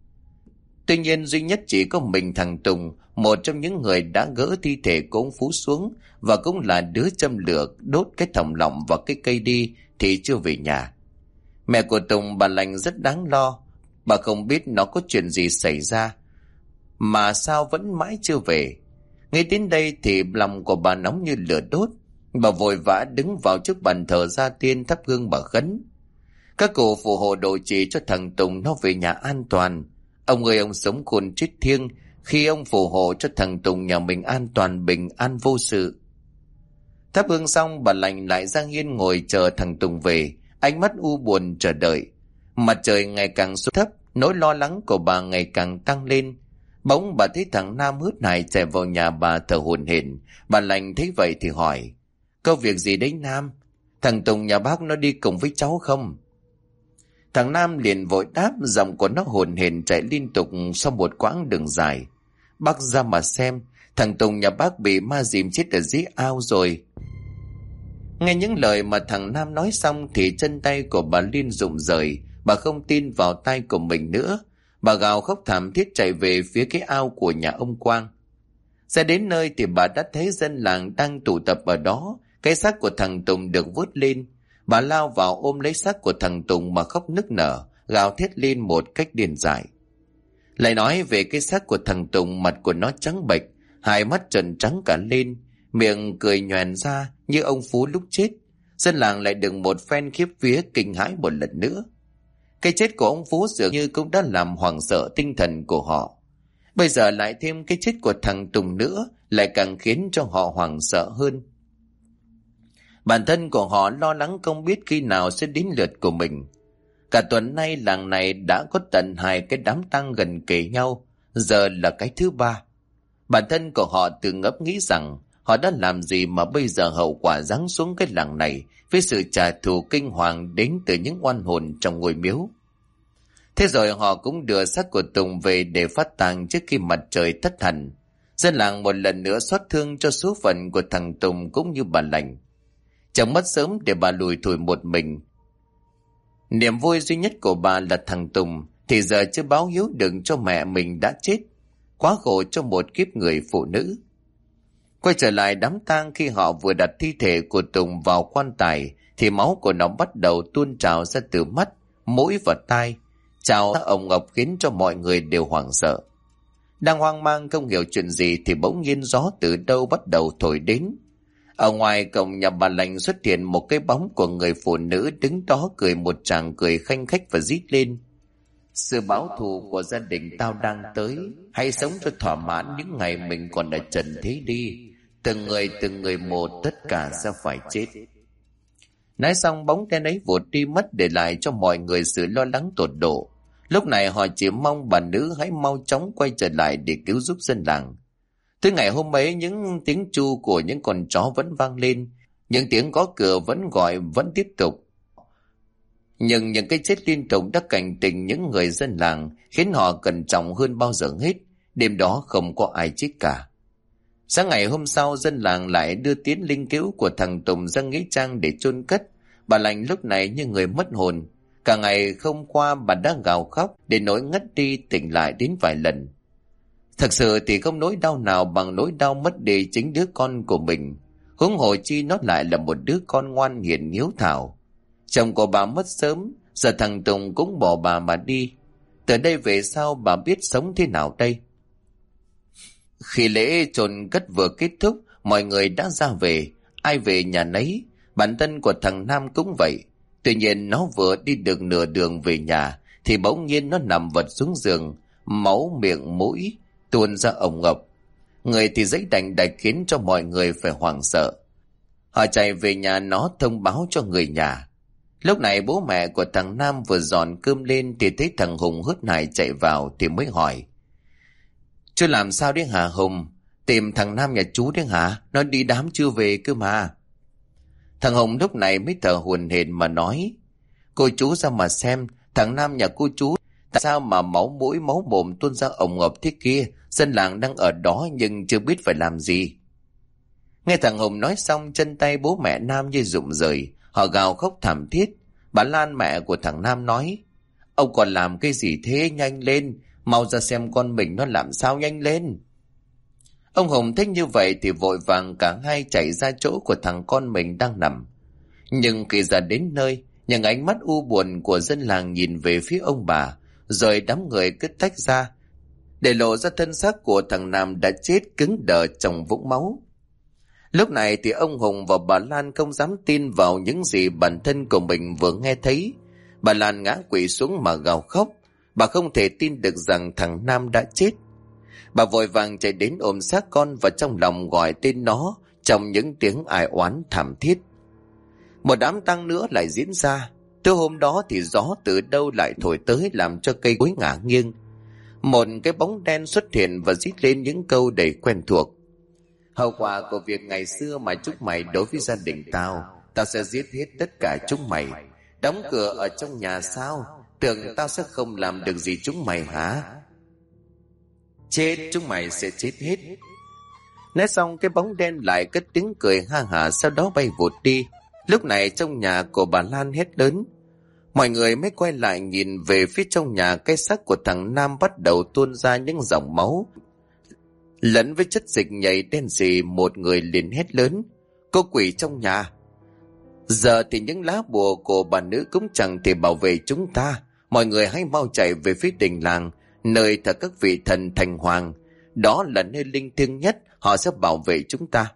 Tuy nhiên duy nhất chỉ có mình thằng Tùng, một trong những người đã gỡ thi thể của ông Phú xuống và cũng là đứa châm lửa đốt cái thòng lọng và cái cây đi thì chưa về nhà. Mẹ của Tùng bà Lành rất đáng lo. Bà không biết nó có chuyện gì xảy ra mà sao vẫn mãi chưa về. Ngay đến đây thì lòng của bà nóng như lửa đốt. Bà vội vã đứng vào trước bàn thờ gia tiên thắp hương bà khấn: các cụ phù hộ độ trì cho thằng Tùng nó về nhà an toàn. Ông ơi, ông sống khôn chết thiêng, khi ông phù hộ cho thằng Tùng nhà mình an toàn bình an vô sự. Thắp hương xong bà Lành lại ra hiên ngồi chờ thằng Tùng về, ánh mắt u buồn chờ đợi. Mặt trời ngày càng xuống thấp, nỗi lo lắng của bà ngày càng tăng lên. Bỗng bà thấy thằng Nam hớt hải chạy vào nhà bà thở hổn hển. Bà Lành thấy vậy thì hỏi: có việc gì đấy Nam? Thằng Tùng nhà bác nó đi cùng với cháu không? Thằng Nam liền vội đáp, giọng của nó hổn hển chạy liên tục sau một quãng đường dài: bác ra mà xem, thằng Tùng nhà bác bị ma dìm chết ở dưới ao rồi. Nghe những lời mà thằng Nam nói xong thì chân tay của bà Liên rụng rời. Bà không tin vào tai của mình nữa. Bà gào khóc thảm thiết chạy về phía cái ao của nhà ông Quang. Ra đến nơi thì bà đã thấy dân làng đang tụ tập ở đó. Cái xác của thằng Tùng được vớt lên. Bà lao vào ôm lấy xác của thằng Tùng mà khóc nức nở, gào thét lên một cách điên dại. Lại nói về cái xác của thằng Tùng, mặt của nó trắng bệch, hai mắt trợn trắng cả lên, miệng cười nhoẻn ra như ông Phú lúc chết. Dân làng lại được một phen khiếp vía kinh hãi một lần nữa. Cái chết của ông Phú dường như cũng đã làm hoảng sợ tinh thần của họ. Bây giờ lại thêm cái chết của thằng Tùng nữa, lại càng khiến cho họ hoảng sợ hơn. Bản thân của họ lo lắng không biết khi nào sẽ đến lượt của mình. Cả tuần nay làng này đã có tận 2 cái đám tang gần kề nhau, giờ là cái thứ 3. Bản thân của họ tự ngẫm nghĩ rằng họ đã làm gì mà bây giờ hậu quả giáng xuống cái làng này với sự trả thù kinh hoàng đến từ những oan hồn trong ngôi miếu. Thế rồi họ cũng đưa xác của Tùng về để phát tang trước khi mặt trời thất hẳn. Dân làng một lần nữa xót thương cho số phận của thằng Tùng cũng như bà Lành. Chồng mất sớm để bà lủi thủi một mình. Niềm vui duy nhất của bà là thằng Tùng thì giờ chưa báo hiếu được cho mẹ mình đã chết. Quá khổ cho một kiếp người phụ nữ. Quay trở lại đám tang, khi họ vừa đặt thi thể của Tùng vào quan tài thì máu của nó bắt đầu tuôn trào ra từ mắt, mũi và tai, trào ra ồng ọc khiến cho mọi người đều hoảng sợ. Đang hoang mang không hiểu chuyện gì thì bỗng nhiên gió từ đâu bắt đầu thổi đến. Ở ngoài cổng nhà bà Lành xuất hiện một cái bóng của người phụ nữ đứng đó cười một tràng cười khanh khách và rít lên: sự báo thù của gia đình tao đang tới, hãy sống cho thỏa mãn những ngày mình còn ở trần thế đi. Từng người một, tất cả sẽ phải chết. Nói xong bóng đen ấy vụt đi mất, để lại cho mọi người sự lo lắng tột độ. Lúc này họ chỉ mong bà nữ hãy mau chóng quay trở lại để cứu giúp dân làng. Tới ngày hôm ấy, những tiếng tru của những con chó vẫn vang lên, những tiếng gõ cửa vẫn gọi vẫn tiếp tục. Nhưng những cái chết liên tục đã cảnh tỉnh những người dân làng, khiến họ cẩn trọng hơn bao giờ hết. Đêm đó không có ai chết cả. Sáng ngày hôm sau, dân làng lại đưa tiến linh cữu của thằng Tùng ra nghĩa trang để chôn cất. Bà lành lúc này như người mất hồn. Cả ngày hôm qua bà đã gào khóc để nỗi ngất đi, tỉnh lại đến vài lần. Thật sự thì không nỗi đau nào bằng nỗi đau mất đi chính đứa con của mình. Huống hồ chi nó lại là một đứa con ngoan hiền hiếu thảo. Chồng của bà mất sớm, giờ thằng Tùng cũng bỏ bà mà đi. Từ đây về sau bà biết sống thế nào đây? Khi lễ chôn cất vừa kết thúc, mọi người đã ra về, ai về nhà nấy. Bản thân của thằng Nam cũng vậy. Tuy nhiên nó vừa đi được nửa đường về nhà thì bỗng nhiên nó nằm vật xuống giường, máu miệng mũi tuôn ra ồng ộc. Người thì giãy đành đạch khiến cho mọi người phải hoảng sợ. Họ chạy về nhà nó thông báo cho người nhà. Lúc này bố mẹ của thằng Nam vừa dọn cơm lên thì thấy thằng Hùng hớt hải chạy vào thì mới hỏi: "Chú làm sao đấy hả Hùng? Tìm thằng Nam nhà chú đấy hả? Nó đi đám chưa về cơ mà." Thằng Hùng lúc này mới thở hổn hển mà nói: "Cô chú ra mà xem, thằng Nam nhà cô chú tại sao mà máu mũi máu mồm tuôn ra ồng ộc thế kia? Dân làng đang ở đó nhưng chưa biết phải làm gì." Nghe thằng Hùng nói xong, chân tay bố mẹ Nam như rụng rời, họ gào khóc thảm thiết. Bà Lan mẹ của thằng Nam nói: "Ông còn làm cái gì thế? Nhanh lên, mau ra xem con mình nó làm sao, nhanh lên." Ông Hùng thấy như vậy thì vội vàng cả hai chạy ra chỗ của thằng con mình đang nằm. Nhưng khi ra đến nơi, những ánh mắt u buồn của dân làng nhìn về phía ông bà, rồi đám người cứ tách ra, để lộ ra thân xác của thằng Nam đã chết cứng đờ trong vũng máu. Lúc này thì ông Hùng và bà Lan không dám tin vào những gì bản thân của mình vừa nghe thấy. Bà Lan ngã quỵ xuống mà gào khóc. Bà không thể tin được rằng thằng Nam đã chết. Bà vội vàng chạy đến ôm xác con và trong lòng gọi tên nó trong những tiếng ai oán thảm thiết. Một đám tang nữa lại diễn ra. Từ hôm đó thì gió từ đâu lại thổi tới làm cho cây cối ngả nghiêng. Một cái bóng đen xuất hiện và rít lên những câu đầy quen thuộc: "Hậu quả của việc ngày xưa mà chúng mày đối với gia đình tao, tao sẽ giết hết tất cả chúng mày. Đóng cửa ở trong nhà sao? Tưởng tao sẽ không làm được gì chúng mày hả? Chết, chúng mày sẽ chết hết." Nói xong cái bóng đen lại cất tiếng cười ha hả, sau đó bay vụt đi. Lúc này trong nhà của bà Lan hét lớn. Mọi người mới quay lại nhìn về phía trong nhà. Cái xác của thằng Nam bắt đầu tuôn ra những dòng máu lẫn với chất dịch nhầy đen sì. Một người liền hét lớn: "Có quỷ trong nhà!" Giờ thì những lá bùa của bà nữ cũng chẳng thể bảo vệ chúng ta. Mọi người hãy mau chạy về phía đình làng, nơi thờ các vị thần thành hoàng. Đó là nơi linh thiêng nhất, họ sẽ bảo vệ chúng ta.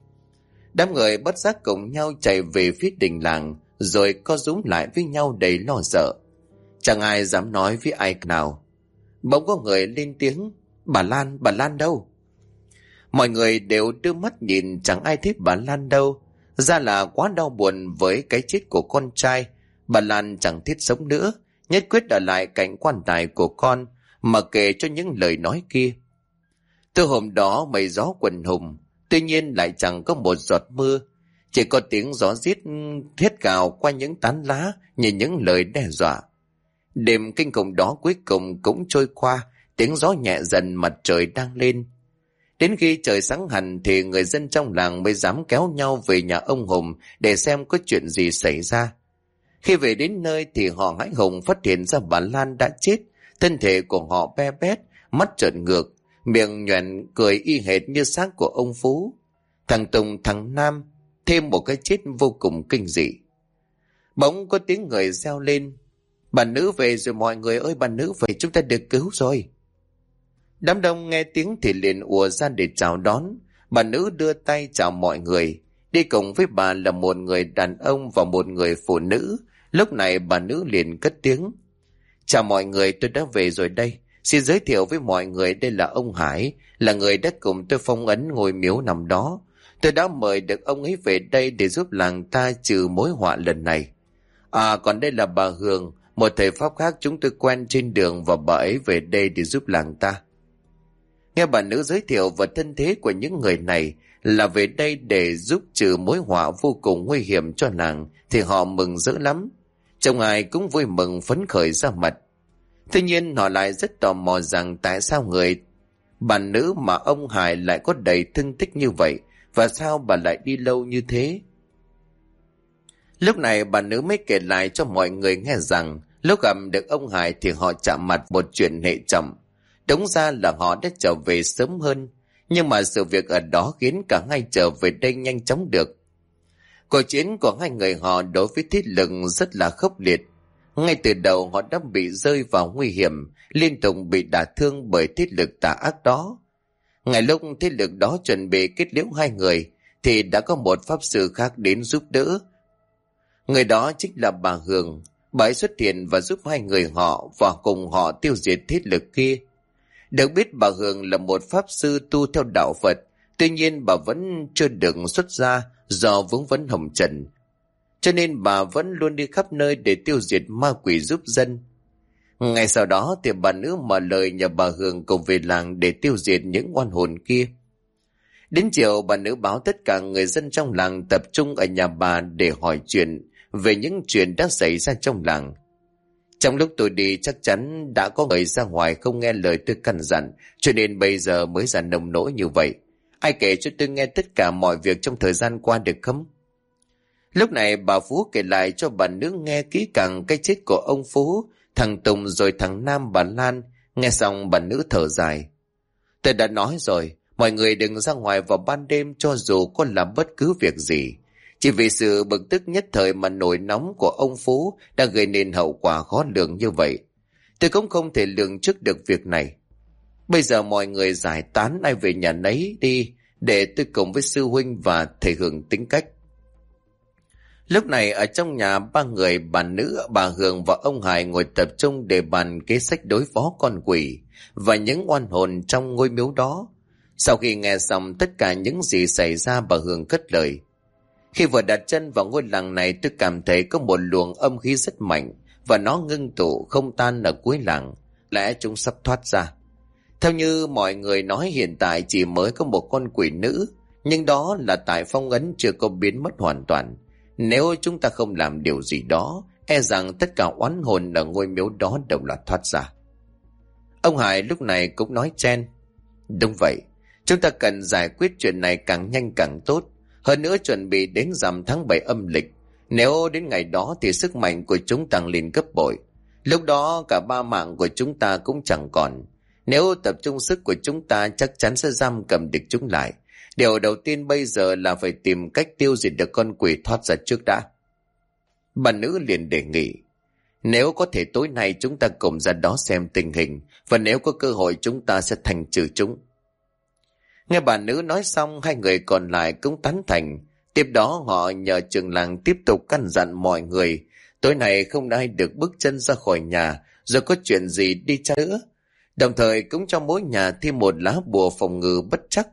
Đám người bất giác cùng nhau chạy về phía đình làng, rồi co rúm lại với nhau đầy lo sợ. Chẳng ai dám nói với ai nào. Bỗng có người lên tiếng: bà Lan đâu?" Mọi người đều đưa mắt nhìn, chẳng ai thấy bà Lan đâu. Ra là quá đau buồn với cái chết của con trai, bà Lan chẳng thiết sống nữa, nhất quyết ở lại cạnh quan tài của con, mà kể cho những lời nói kia. Từ hôm đó mây gió quần hùng, tuy nhiên lại chẳng có một giọt mưa, chỉ có tiếng gió rít thét gào qua những tán lá như những lời đe dọa. Đêm kinh khủng đó cuối cùng cũng trôi qua, tiếng gió nhẹ dần, mặt trời đang lên. Đến khi trời sáng hẳn thì người dân trong làng mới dám kéo nhau về nhà ông Hùng để xem có chuyện gì xảy ra. Khi về đến nơi thì họ hãi hùng phát hiện ra bà Lan đã chết. Thân thể của họ be bét, mắt trợn ngược, miệng nhoẻn cười y hệt như xác của ông Phú. Thằng Tùng, thằng Nam, thêm một cái chết vô cùng kinh dị. Bỗng có tiếng người reo lên: "Bà nữ về rồi mọi người ơi, bà nữ về, chúng ta được cứu rồi." Đám đông nghe tiếng thì liền ùa ra để chào đón. Bà nữ đưa tay chào mọi người. Đi cùng với bà là một người đàn ông và một người phụ nữ. Lúc này bà nữ liền cất tiếng: "Chào mọi người, tôi đã về rồi đây. Xin giới thiệu với mọi người, đây là ông Hải, là người đã cùng tôi phong ấn ngôi miếu nằm đó. Tôi đã mời được ông ấy về đây để giúp làng ta trừ mối họa lần này. À, còn đây là bà Hường, một thầy pháp khác chúng tôi quen trên đường, và bà ấy về đây để giúp làng ta." Nghe bà nữ giới thiệu và thân thế của những người này là về đây để giúp trừ mối họa vô cùng nguy hiểm cho làng thì họ mừng rỡ lắm. Trông ai cũng vui mừng phấn khởi ra mặt. Tuy nhiên họ lại rất tò mò rằng tại sao người Bà nữ mà ông Hải lại có đầy thương tích như vậy, và sao bà lại đi lâu như thế? Lúc này bà nữ mới kể lại cho mọi người nghe rằng lúc gặp được ông Hải thì họ chạm mặt một chuyện hệ trọng. Đúng ra là họ đã trở về sớm hơn, nhưng mà sự việc ở đó khiến cả hai trở về đây nhanh chóng được. Cuộc chiến của hai người họ đối với Thiết Lực rất là khốc liệt. Ngay từ đầu họ đã bị rơi vào nguy hiểm, liên tục bị đả thương bởi Thiết Lực tà ác đó. Ngay lúc Thiết Lực đó chuẩn bị kết liễu hai người thì đã có một pháp sư khác đến giúp đỡ. Người đó chính là bà Hường. Bà ấy xuất hiện và giúp hai người họ và cùng họ tiêu diệt Thiết Lực kia. Được biết bà Hường là một pháp sư tu theo đạo Phật, tuy nhiên bà vẫn chưa được xuất gia do vướng vấn hồng trần, cho nên bà vẫn luôn đi khắp nơi để tiêu diệt ma quỷ giúp dân. Ngày sau đó thì bà nữ mở lời nhờ bà Hường cùng về làng để tiêu diệt những oan hồn kia. Đến chiều, bà nữ báo tất cả người dân trong làng tập trung ở nhà bà để hỏi chuyện về những chuyện đã xảy ra trong làng. Trong lúc tôi đi chắc chắn đã có người ra ngoài không nghe lời tôi căn dặn, cho nên bây giờ mới ra nông nỗi như vậy. Ai kể cho tôi nghe tất cả mọi việc trong thời gian qua được không? Lúc này bà Phú kể lại cho bà nữ nghe kỹ càng cái chết của ông Phú, thằng Tùng rồi thằng Nam bà Lan. Nghe xong bà nữ thở dài. Tôi đã nói rồi, mọi người đừng ra ngoài vào ban đêm cho dù có làm bất cứ việc gì. Chỉ vì sự bực tức nhất thời mà nổi nóng của ông Phú đã gây nên hậu quả khó lường như vậy. Tôi cũng không thể lường trước được việc này. Bây giờ mọi người giải tán ai về nhà nấy đi, để tôi cùng với sư huynh và thầy Hường tính cách. Lúc này ở trong nhà ba người, bà nữ, bà Hường và ông Hải ngồi tập trung để bàn kế sách đối phó con quỷ và những oan hồn trong ngôi miếu đó. Sau khi nghe xong tất cả những gì xảy ra, bà Hường cất lời. Khi vừa đặt chân vào ngôi làng này, tôi cảm thấy có một luồng âm khí rất mạnh và nó ngưng tụ không tan ở cuối làng. Lẽ chúng sắp thoát ra. Theo như mọi người nói, hiện tại chỉ mới có một con quỷ nữ, nhưng đó là tại phong ấn chưa có biến mất hoàn toàn. Nếu chúng ta không làm điều gì đó, e rằng tất cả oán hồn ở ngôi miếu đó đồng loạt thoát ra. Ông Hải lúc này cũng nói chen. Đúng vậy, chúng ta cần giải quyết chuyện này càng nhanh càng tốt. Hơn nữa chuẩn bị đến rằm tháng 7 âm lịch. Nếu đến ngày đó thì sức mạnh của chúng tăng lên gấp bội. Lúc đó cả ba mạng của chúng ta cũng chẳng còn. Nếu tập trung sức của chúng ta chắc chắn sẽ giam cầm địch chúng lại. Điều đầu tiên bây giờ là phải tìm cách tiêu diệt được con quỷ thoát ra trước đã. Bà nữ liền đề nghị. Nếu có thể tối nay chúng ta cùng ra đó xem tình hình, và nếu có cơ hội chúng ta sẽ thanh trừ chúng. Nghe bà nữ nói xong, hai người còn lại cũng tán thành. Tiếp đó họ nhờ trưởng làng tiếp tục căn dặn mọi người. Tối nay không ai được bước chân ra khỏi nhà, rồi có chuyện gì đi chăng nữa. Đồng thời cũng cho mỗi nhà thêm một lá bùa phòng ngự bất trắc.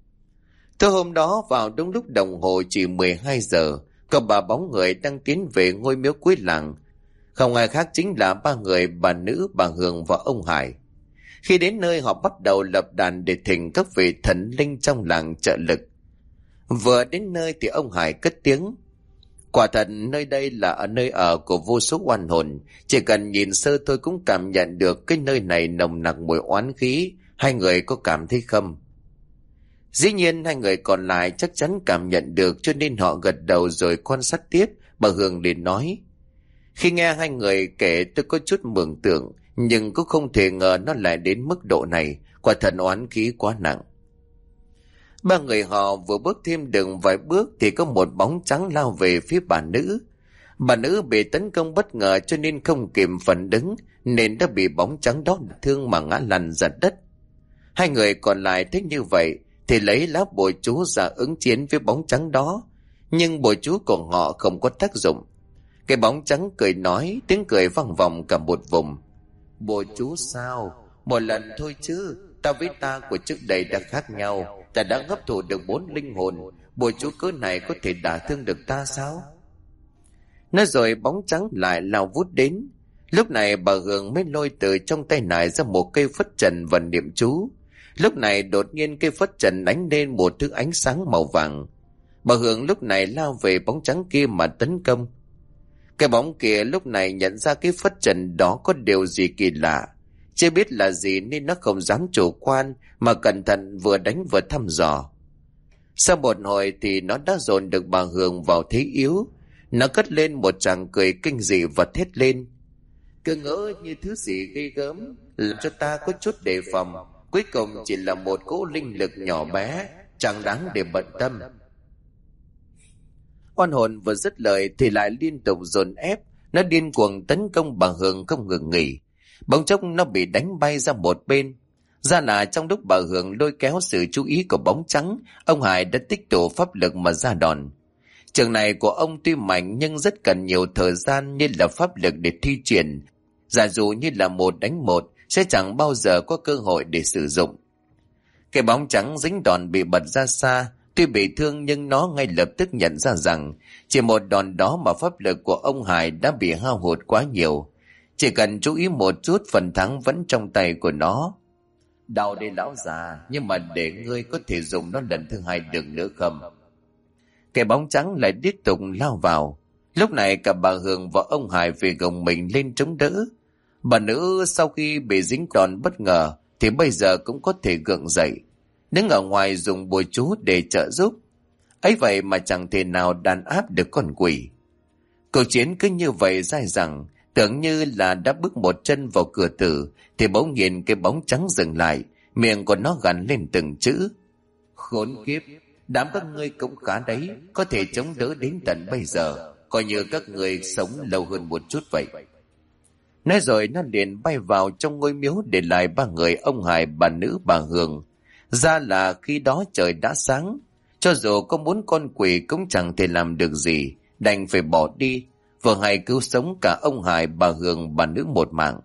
Tối hôm đó vào đúng lúc đồng hồ chỉ 12 giờ, có ba bóng người đang tiến về ngôi miếu cuối làng. Không ai khác chính là ba người, bà nữ, bà Hường và ông Hải. Khi đến nơi, họ bắt đầu lập đàn để thỉnh các vị thần linh trong làng trợ lực. Vừa đến nơi thì ông Hải cất tiếng. Quả thật nơi đây là ở nơi ở của vô số oan hồn. Chỉ cần nhìn sơ thôi cũng cảm nhận được cái nơi này nồng nặc mùi oán khí. Hai người có cảm thấy không? Dĩ nhiên hai người còn lại chắc chắn cảm nhận được, cho nên họ gật đầu rồi quan sát tiếp. Bà Hường liền nói. Khi nghe hai người kể tôi có chút mường tượng, nhưng cũng không thể ngờ nó lại đến mức độ này. Quả thật oán khí quá nặng. Ba người họ vừa bước thêm được vài bước thì có một bóng trắng lao về phía bà nữ. Bà nữ bị tấn công bất ngờ cho nên không kịp phản ứng, nên đã bị bóng trắng đó thương mà ngã lăn ra đất. Hai người còn lại thấy như vậy thì lấy lá bùa chú ra ứng chiến với bóng trắng đó, nhưng bùa chú của họ không có tác dụng. Cái bóng trắng cười nói, tiếng cười vang vọng cả một vùng. Bùa chú sao? Một lần thôi chứ, ta với ta của trước đây đã khác nhau. Ta đã hấp thụ được 4 linh hồn, bùa chú cỡ này có thể đả thương được ta sao? Nói rồi bóng trắng lại lao vút đến. Lúc này bà Hường mới lôi từ trong tay nải ra một cây phất trần và niệm chú. Lúc này đột nhiên cây phất trần đánh lên một thứ ánh sáng màu vàng. Bà Hường lúc này lao về bóng trắng kia mà tấn công. Cái bóng kia lúc này nhận ra cái phất trần đó có điều gì kỳ lạ. Chưa biết là gì nên nó không dám chủ quan, mà cẩn thận vừa đánh vừa thăm dò. Sau một hồi thì nó đã dồn được bà Hường vào thế yếu. Nó cất lên một tràng cười kinh dị và thét lên: cứ ngỡ như thứ gì ghê gớm, làm cho ta có chút đề phòng, cuối cùng chỉ là một cỗ linh lực nhỏ bé, chẳng đáng để bận tâm. Oan hồn vừa dứt lời thì lại liên tục dồn ép. Nó điên cuồng tấn công bà Hường không ngừng nghỉ. Bỗng chốc nó bị đánh bay ra một bên. Ra là trong lúc bà Hường lôi kéo sự chú ý của bóng trắng, ông Hải đã tích tụ pháp lực mà ra đòn. Trường này của ông tuy mạnh nhưng rất cần nhiều thời gian như là pháp lực để thi triển. Giả dụ như là 1 đánh 1 sẽ chẳng bao giờ có cơ hội để sử dụng. Cái bóng trắng dính đòn bị bật ra xa. Tuy bị thương nhưng nó ngay lập tức nhận ra rằng chỉ một đòn đó mà pháp lực của ông Hải đã bị hao hụt quá nhiều. Chỉ cần chú ý một chút, phần thắng vẫn trong tay của nó. Đau đây lão già, nhưng mà để ngươi có thể dùng nó lần thứ 2 được nữa không? Cái bóng trắng lại tiếp tục lao vào. Lúc này cả bà Hường và ông Hải phải gồng mình lên chống đỡ. Bà nữ sau khi bị dính đòn bất ngờ thì bây giờ cũng có thể gượng dậy, đứng ở ngoài dùng bùa chú để trợ giúp. Ấy vậy mà chẳng thể nào đàn áp được con quỷ. Cuộc chiến cứ như vậy dai dẳng, tưởng như là đã bước một chân vào cửa tử, thì bỗng nhiên cái bóng trắng dừng lại, miệng của nó gằn lên từng chữ: khốn kiếp, đám các ngươi cũng khá đấy, có thể chống đỡ đến tận bây giờ, coi như các ngươi sống lâu hơn một chút vậy. Nói rồi nó liền bay vào trong ngôi miếu, để lại 3 người: ông Hải, bà nữ, bà Hường. Ra là khi đó trời đã sáng, cho dù có muốn con quỷ cũng chẳng thể làm được gì, đành phải bỏ đi, vừa hay cứu sống cả ông Hải, bà Hường, bà nữ một mạng.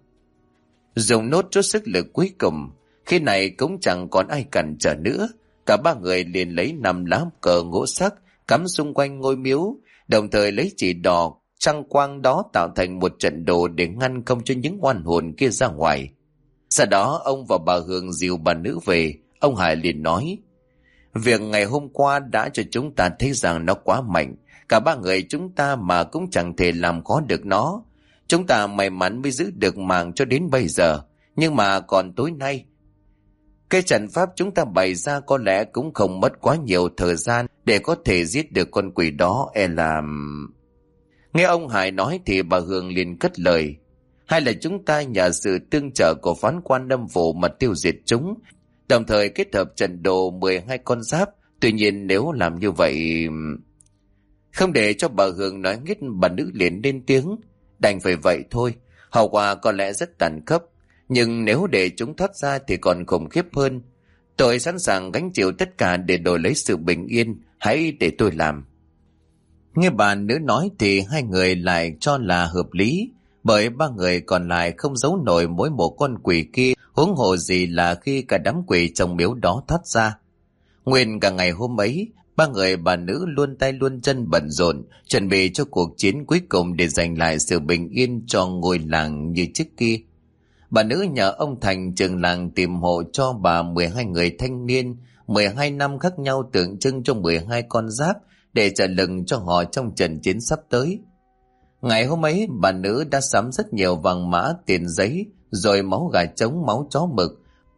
Dùng nốt chút sức lực cuối cùng, khi này cũng chẳng còn ai cản trở nữa. Cả 3 người liền lấy 5 lá cờ ngũ sắc cắm xung quanh ngôi miếu, đồng thời lấy chỉ đỏ trăng quang đó tạo thành một trận đồ để ngăn không cho những oan hồn kia ra ngoài. Sau đó ông và bà Hường dìu bà nữ về. Ông Hải liền nói: việc ngày hôm qua đã cho chúng ta thấy rằng nó quá mạnh, cả 3 người chúng ta mà cũng chẳng thể làm khó được nó. Chúng ta may mắn mới giữ được mạng cho đến bây giờ, nhưng mà còn tối nay, cái trận pháp chúng ta bày ra có lẽ cũng không mất quá nhiều thời gian để có thể giết được con quỷ đó. Nghe ông Hải nói thì bà Hường liền cất lời: hay là chúng ta nhờ sự tương trợ của phán quan Lâm Phủ mà tiêu diệt chúng, đồng thời kết hợp trận đồ 12 con giáp. Tuy nhiên nếu làm như vậy... Không để cho bà Hường nói hết, bà nữ liền lên tiếng: đành phải vậy thôi, hậu quả có lẽ rất tàn khốc, nhưng nếu để chúng thoát ra thì còn khủng khiếp hơn. Tôi sẵn sàng gánh chịu tất cả để đổi lấy sự bình yên, hãy để tôi làm. Nghe bà nữ nói thì 2 người lại cho là hợp lý, bởi 3 người còn lại không giấu nổi mỗi một con quỷ kia, huống hồ gì là khi cả đám quỷ trong miếu đó thoát ra. Nguyên cả ngày hôm ấy, 3 người bà nữ luôn tay luôn chân bận rộn, chuẩn bị cho cuộc chiến cuối cùng để giành lại sự bình yên cho ngôi làng như trước kia. Bà nữ nhờ ông Thành trưởng làng tìm hộ cho bà 12 người thanh niên, 12 năm khác nhau tượng trưng cho 12 con giáp, để trợ lực cho họ trong trận chiến sắp tới. Ngày hôm ấy, bà nữ đã sắm rất nhiều vàng mã, tiền giấy, rồi máu gà trống, máu chó mực.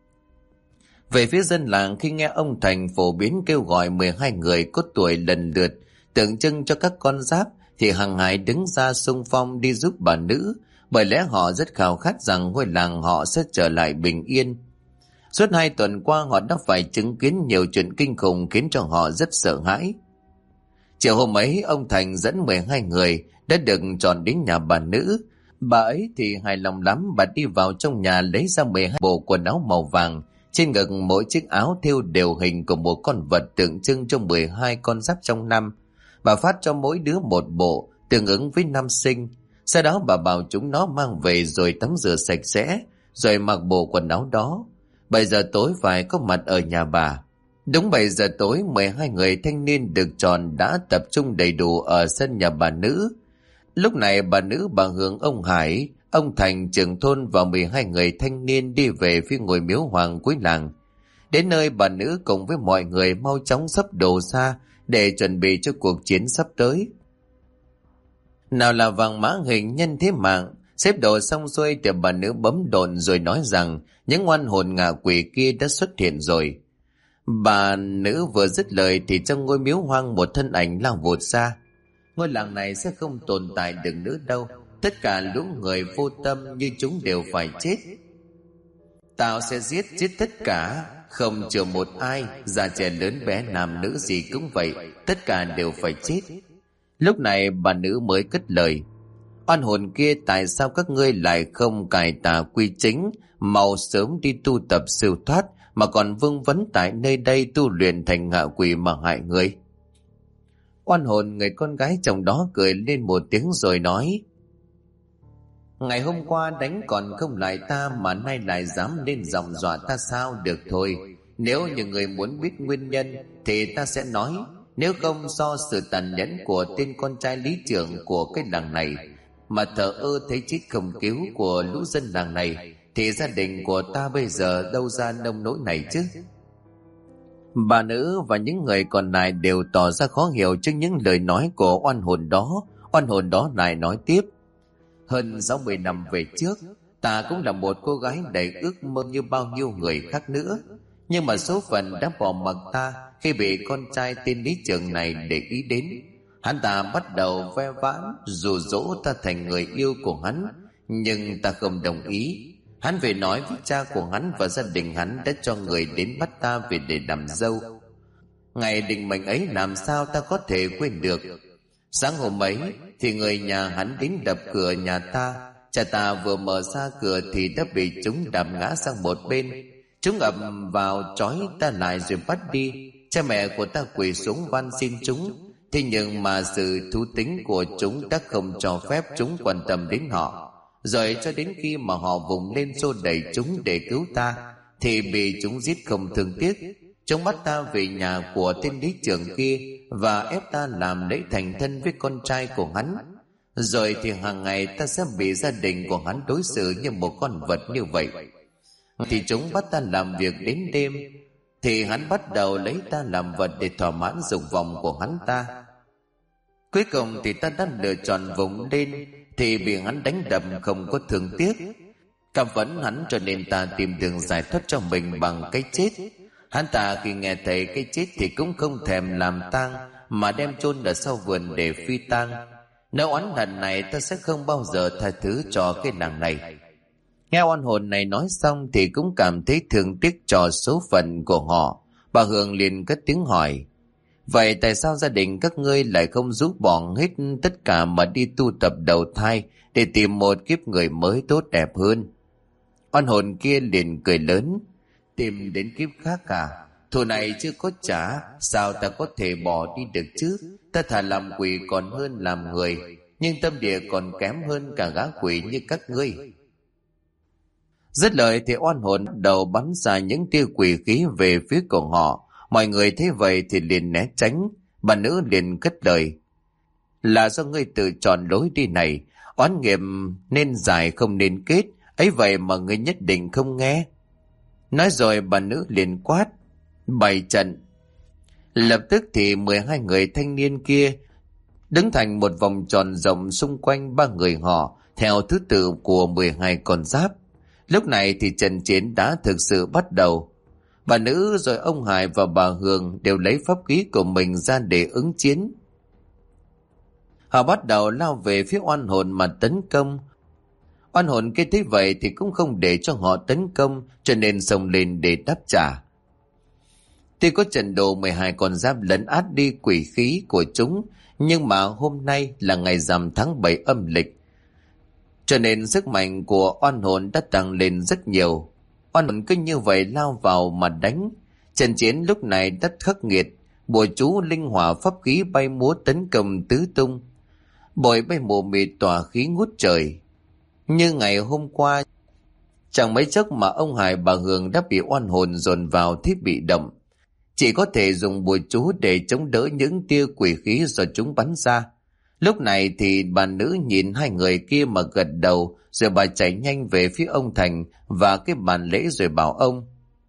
Về phía dân làng, khi nghe ông Thành phổ biến kêu gọi 12 người có tuổi lần lượt tượng trưng cho các con giáp, thì hàng ngày đứng ra xung phong đi giúp bà nữ, bởi lẽ họ rất khao khát rằng ngôi làng họ sẽ trở lại bình yên. Suốt 2 tuần qua, họ đã phải chứng kiến nhiều chuyện kinh khủng khiến cho họ rất sợ hãi. Chiều hôm ấy, ông Thành dẫn 12 người đã được chọn đến nhà bà nữ. Bà ấy thì hài lòng lắm, bà đi vào trong nhà lấy ra 12 bộ quần áo màu vàng, trên ngực mỗi chiếc áo thêu đều hình của một con vật tượng trưng cho 12 con giáp trong năm. Bà phát cho mỗi đứa một bộ tương ứng với năm sinh. Sau đó bà bảo chúng nó mang về rồi tắm rửa sạch sẽ, rồi mặc bộ quần áo đó. 7 giờ tối phải có mặt ở nhà bà. Đúng 7 giờ tối, 12 người thanh niên được chọn đã tập trung đầy đủ ở sân nhà bà nữ. Lúc này bà nữ, bà Hường, ông Hải, ông Thành trưởng thôn và 12 người thanh niên đi về phía ngôi miếu hoàng cuối làng. Đến nơi, bà nữ cùng với mọi người mau chóng sắp đồ xa để chuẩn bị cho cuộc chiến sắp tới. Nào là vàng mã hình nhân thế mạng, Xếp đồ xong xuôi thì bà nữ bấm độn rồi nói rằng những oan hồn ngạ quỷ kia đã xuất hiện rồi. Bà nữ vừa dứt lời thì trong ngôi miếu hoang một thân ảnh lao vụt ra. Ngôi làng này sẽ không tồn tại được nữa đâu. Tất cả lũ người vô tâm như chúng đều phải chết. Tao sẽ giết tất cả, không chừa một ai, già trẻ lớn bé nam nữ gì cũng vậy, tất cả đều phải chết. Lúc này bà nữ mới cất lời: oan hồn kia, tại sao các ngươi lại không cải tà quy chính, mau sớm đi tu tập siêu thoát, mà còn vương vấn tại nơi đây tu luyện thành ngạ quỷ mà hại người? Oan hồn người con gái chồng đó cười lên một tiếng rồi nói: ngày hôm qua đánh còn không lại ta, mà nay lại dám lên giọng dọa ta sao? Được thôi, nếu như người muốn biết nguyên nhân thì ta sẽ nói. Nếu không, do sự tàn nhẫn của tên con trai lý trưởng của cái làng này mà thờ ơ thấy chết không cứu của lũ dân làng này, thì gia đình của ta bây giờ đâu ra nông nỗi này chứ? Bà nữ và những người còn lại đều tỏ ra khó hiểu trước những lời nói của oan hồn đó. Oan hồn đó lại nói tiếp: hơn 60 năm về trước, ta cũng là một cô gái đầy ước mơ như bao nhiêu người khác nữa. Nhưng mà số phận đã bỏ mặc ta khi bị con trai tên lý trưởng này để ý đến. Hắn ta bắt đầu ve vãn dụ dỗ ta thành người yêu của hắn, nhưng ta không đồng ý. Hắn về nói với cha của hắn và gia đình hắn đã cho người đến bắt ta về để làm dâu. Ngày định mệnh ấy làm sao ta có thể quên được. Sáng hôm ấy thì người nhà hắn đến đập cửa nhà ta. Cha ta vừa mở ra cửa thì đã bị chúng đạp ngã sang một bên. Chúng ập vào trói ta lại rồi bắt đi. Cha mẹ của ta quỳ xuống van xin chúng, thế nhưng mà sự thú tính của chúng đã không cho phép chúng quan tâm đến họ. Rồi cho đến khi mà họ vùng lên xô đẩy chúng để cứu ta thì bị chúng giết không thương tiếc. Chúng bắt ta về nhà của tên lý trưởng kia và ép ta làm lễ thành thân với con trai của hắn. Rồi thì hàng ngày ta sẽ bị gia đình của hắn đối xử như một con vật như vậy. Thì chúng bắt ta làm việc đến đêm, thì hắn bắt đầu lấy ta làm vật để thỏa mãn dục vọng của hắn ta. Cuối cùng thì ta đã lựa chọn vùng lên thì bị hắn đánh đập không có thương tiếc. Cảm vấn hắn cho nên ta tìm đường giải thoát cho mình bằng cái chết. Hắn ta khi nghe thấy cái chết thì cũng không thèm làm tang, mà đem chôn ở sau vườn để phi tang. Nếu oán hận này ta sẽ không bao giờ tha thứ cho cái làng này. Nghe oan hồn này nói xong thì cũng cảm thấy thương tiếc cho số phận của họ. Bà Hương liền cất tiếng hỏi: vậy tại sao gia đình các ngươi lại không rút bỏ hết tất cả mà đi tu tập đầu thai để tìm một kiếp người mới tốt đẹp hơn? Oan hồn kia liền cười lớn: tìm đến kiếp khác à? Thù này chưa có trả, sao ta có thể bỏ đi được chứ? Ta thà làm quỷ còn hơn làm người, nhưng tâm địa còn kém hơn cả gã quỷ như các ngươi. Dứt lời thì oan hồn đầu bắn ra những tia quỷ khí về phía của họ. Mọi người thấy vậy thì liền né tránh. Bà nữ liền cất lời: là do ngươi tự chọn lối đi này, oán nghiệp nên giải không nên kết, ấy vậy mà ngươi nhất định không nghe. Nói rồi bà nữ liền quát: bày trận. Lập tức thì 12 người thanh niên kia đứng thành một vòng tròn rộng xung quanh ba người họ theo thứ tự của 12 con giáp. Lúc này thì trận chiến đã thực sự bắt đầu. Bà nữ rồi ông Hải và bà Hương đều lấy pháp khí của mình ra để ứng chiến. Họ bắt đầu lao về phía oan hồn mà tấn công. Oan hồn kia thấy vậy thì cũng không để cho họ tấn công, cho nên xông lên để đáp trả. Tuy có trận đồ 12 con giáp lấn át đi quỷ khí của chúng, nhưng mà hôm nay là ngày rằm tháng 7 âm lịch, cho nên sức mạnh của oan hồn đã tăng lên rất nhiều. Oan hồn cứ như vậy lao vào mà đánh. Trận chiến lúc này rất khắc nghiệt, bùa chú linh hỏa pháp khí bay múa tấn công tứ tung. Bụi bay mù mịt tỏa khí ngút trời. Như ngày hôm qua, chẳng mấy chốc mà ông Hải bà Hương đã bị oan hồn dồn vào thiết bị động. Chỉ có thể dùng bùa chú để chống đỡ những tia quỷ khí do chúng bắn ra. Lúc này thì bà nữ nhìn hai người kia mà gật đầu, rồi bà chạy nhanh về phía ông Thành và cái bàn lễ rồi bảo ông: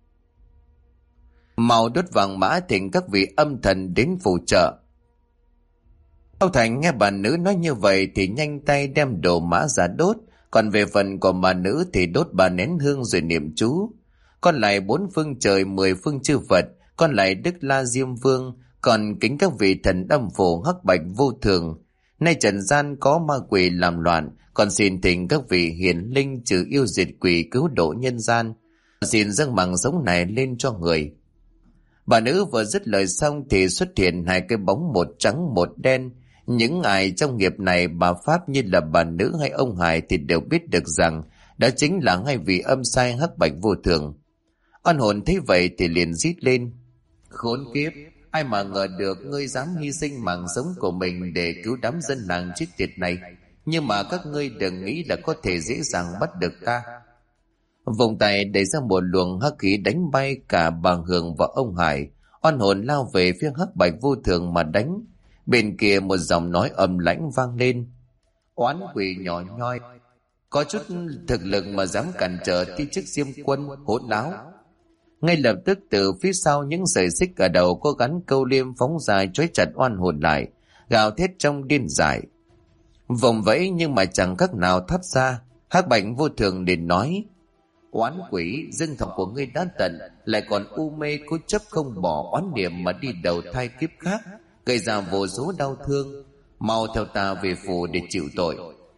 mau đốt vàng mã thỉnh các vị âm thần đến phù trợ. Ông Thành nghe bà nữ nói như vậy thì nhanh tay đem đồ mã ra đốt, Còn về phần của bà nữ thì đốt 3 nén hương rồi niệm chú. Con lại 4 phương trời, 10 phương chư Phật, con lại Đức La Diêm Vương, còn kính các vị thần âm phổ hắc bạch vô thường. Nay trần gian có ma quỷ làm loạn, còn xin thỉnh các vị hiền linh trừ yêu diệt quỷ, cứu độ nhân gian. Xin dâng mạng sống này lên cho người. Bà nữ vừa dứt lời xong thì xuất hiện 2 cái bóng, một trắng một đen. Những ai trong nghiệp này bà pháp như là bà nữ hay ông Hải thì đều biết được rằng đó chính là 2 vị âm sai hắc bạch vô thường. Oan hồn thấy vậy thì liền rít lên: khốn kiếp, ai mà ngờ được ngươi dám hy sinh mạng sống của mình để cứu đám dân làng chết tiệt này. Nhưng mà các ngươi đừng nghĩ là có thể dễ dàng bắt được ta. Vùng tay đẩy ra một luồng hắc khí đánh bay cả bà Hường và ông Hải. Oan hồn lao về phía hắc bạch vô thường mà đánh. Bên kia một giọng nói âm lãnh vang lên: oán quỷ nhỏ nhoi, có chút thực lực mà dám cản trở ti chức Diêm Quân, hỗn láo. Ngay lập tức từ phía sau những sợi xích ở đầu có gắn câu liêm phóng ra trói chặt oan hồn lại, gào thét trong điên dại. Vòng vẫy nhưng mà chẳng cách nào thoát ra. Hắc bạch vô thường liền nói: oán quỷ, dương thọ của ngươi đã tận, lại còn u mê cố chấp không bỏ oán niệm mà đi đầu thai kiếp khác, gây ra vô số đau thương. Mau theo ta về phủ để chịu tội.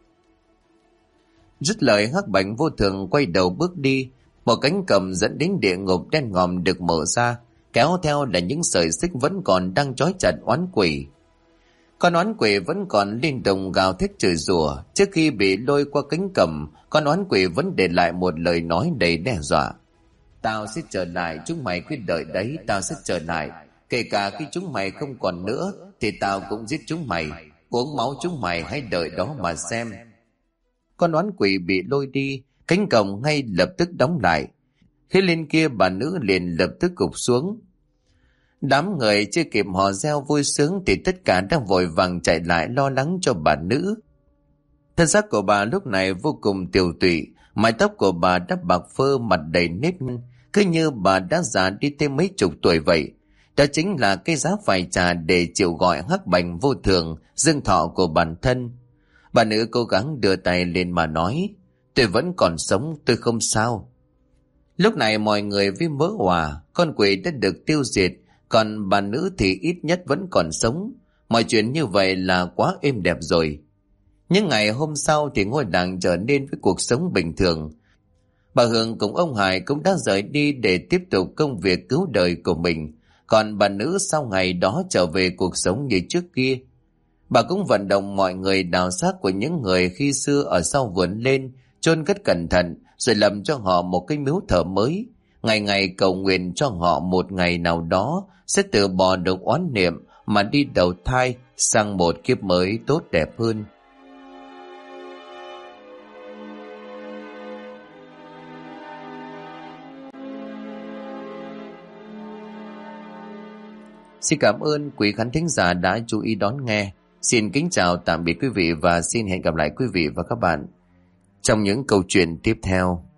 Dứt lời hắc bạch vô thường quay đầu bước đi. Một cánh cầm dẫn đến địa ngục đen ngòm được mở ra, kéo theo là những sợi xích vẫn còn đang trói chặt oán quỷ. Con oán quỷ vẫn còn liên tục gào thét chửi rủa. Trước khi bị lôi qua cánh cầm, con oán quỷ vẫn để lại một lời nói đầy đe dọa: tao sẽ trở lại, chúng mày cứ đợi đấy, tao sẽ trở lại. Kể cả khi chúng mày không còn nữa thì tao cũng giết chúng mày, uống máu chúng mày, hãy đợi đó mà xem. Con oán quỷ bị lôi đi, cánh cổng ngay lập tức đóng lại. Khi lên kia bà nữ liền lập tức gục xuống. Đám người chưa kịp hò reo vui sướng thì tất cả đang vội vàng chạy lại lo lắng cho bà nữ. Thân xác của bà lúc này vô cùng tiều tụy, mái tóc của bà đã bạc phơ, mặt đầy nếp nhăn, cứ như bà đã già đi thêm mấy chục tuổi vậy. Đó chính là cái giá phải trả để chịu gọi hắc bạch vô thường, dương thọ của bản thân. Bà nữ cố gắng đưa tay lên mà nói: tôi vẫn còn sống, tôi không sao. Lúc này mọi người với mỡ hòa, con quỷ đã được tiêu diệt, còn bà nữ thì ít nhất vẫn còn sống. Mọi chuyện như vậy là quá êm đẹp rồi. Những ngày hôm sau thì ngôi làng trở nên với cuộc sống bình thường. Bà Hương cùng ông Hải cũng đã rời đi để tiếp tục công việc cứu đời của mình. Còn bà nữ sau ngày đó trở về cuộc sống như trước kia. Bà cũng vận động mọi người đào xác của những người khi xưa ở sau vườn lên, chôn cất cẩn thận, rồi làm cho họ một cái miếu thờ mới. Ngày ngày cầu nguyện cho họ một ngày nào đó sẽ từ bỏ được oán niệm mà đi đầu thai sang một kiếp mới tốt đẹp hơn. Xin cảm ơn quý khán thính giả đã chú ý đón nghe. Xin kính chào tạm biệt quý vị và xin hẹn gặp lại quý vị và các bạn trong những câu chuyện tiếp theo.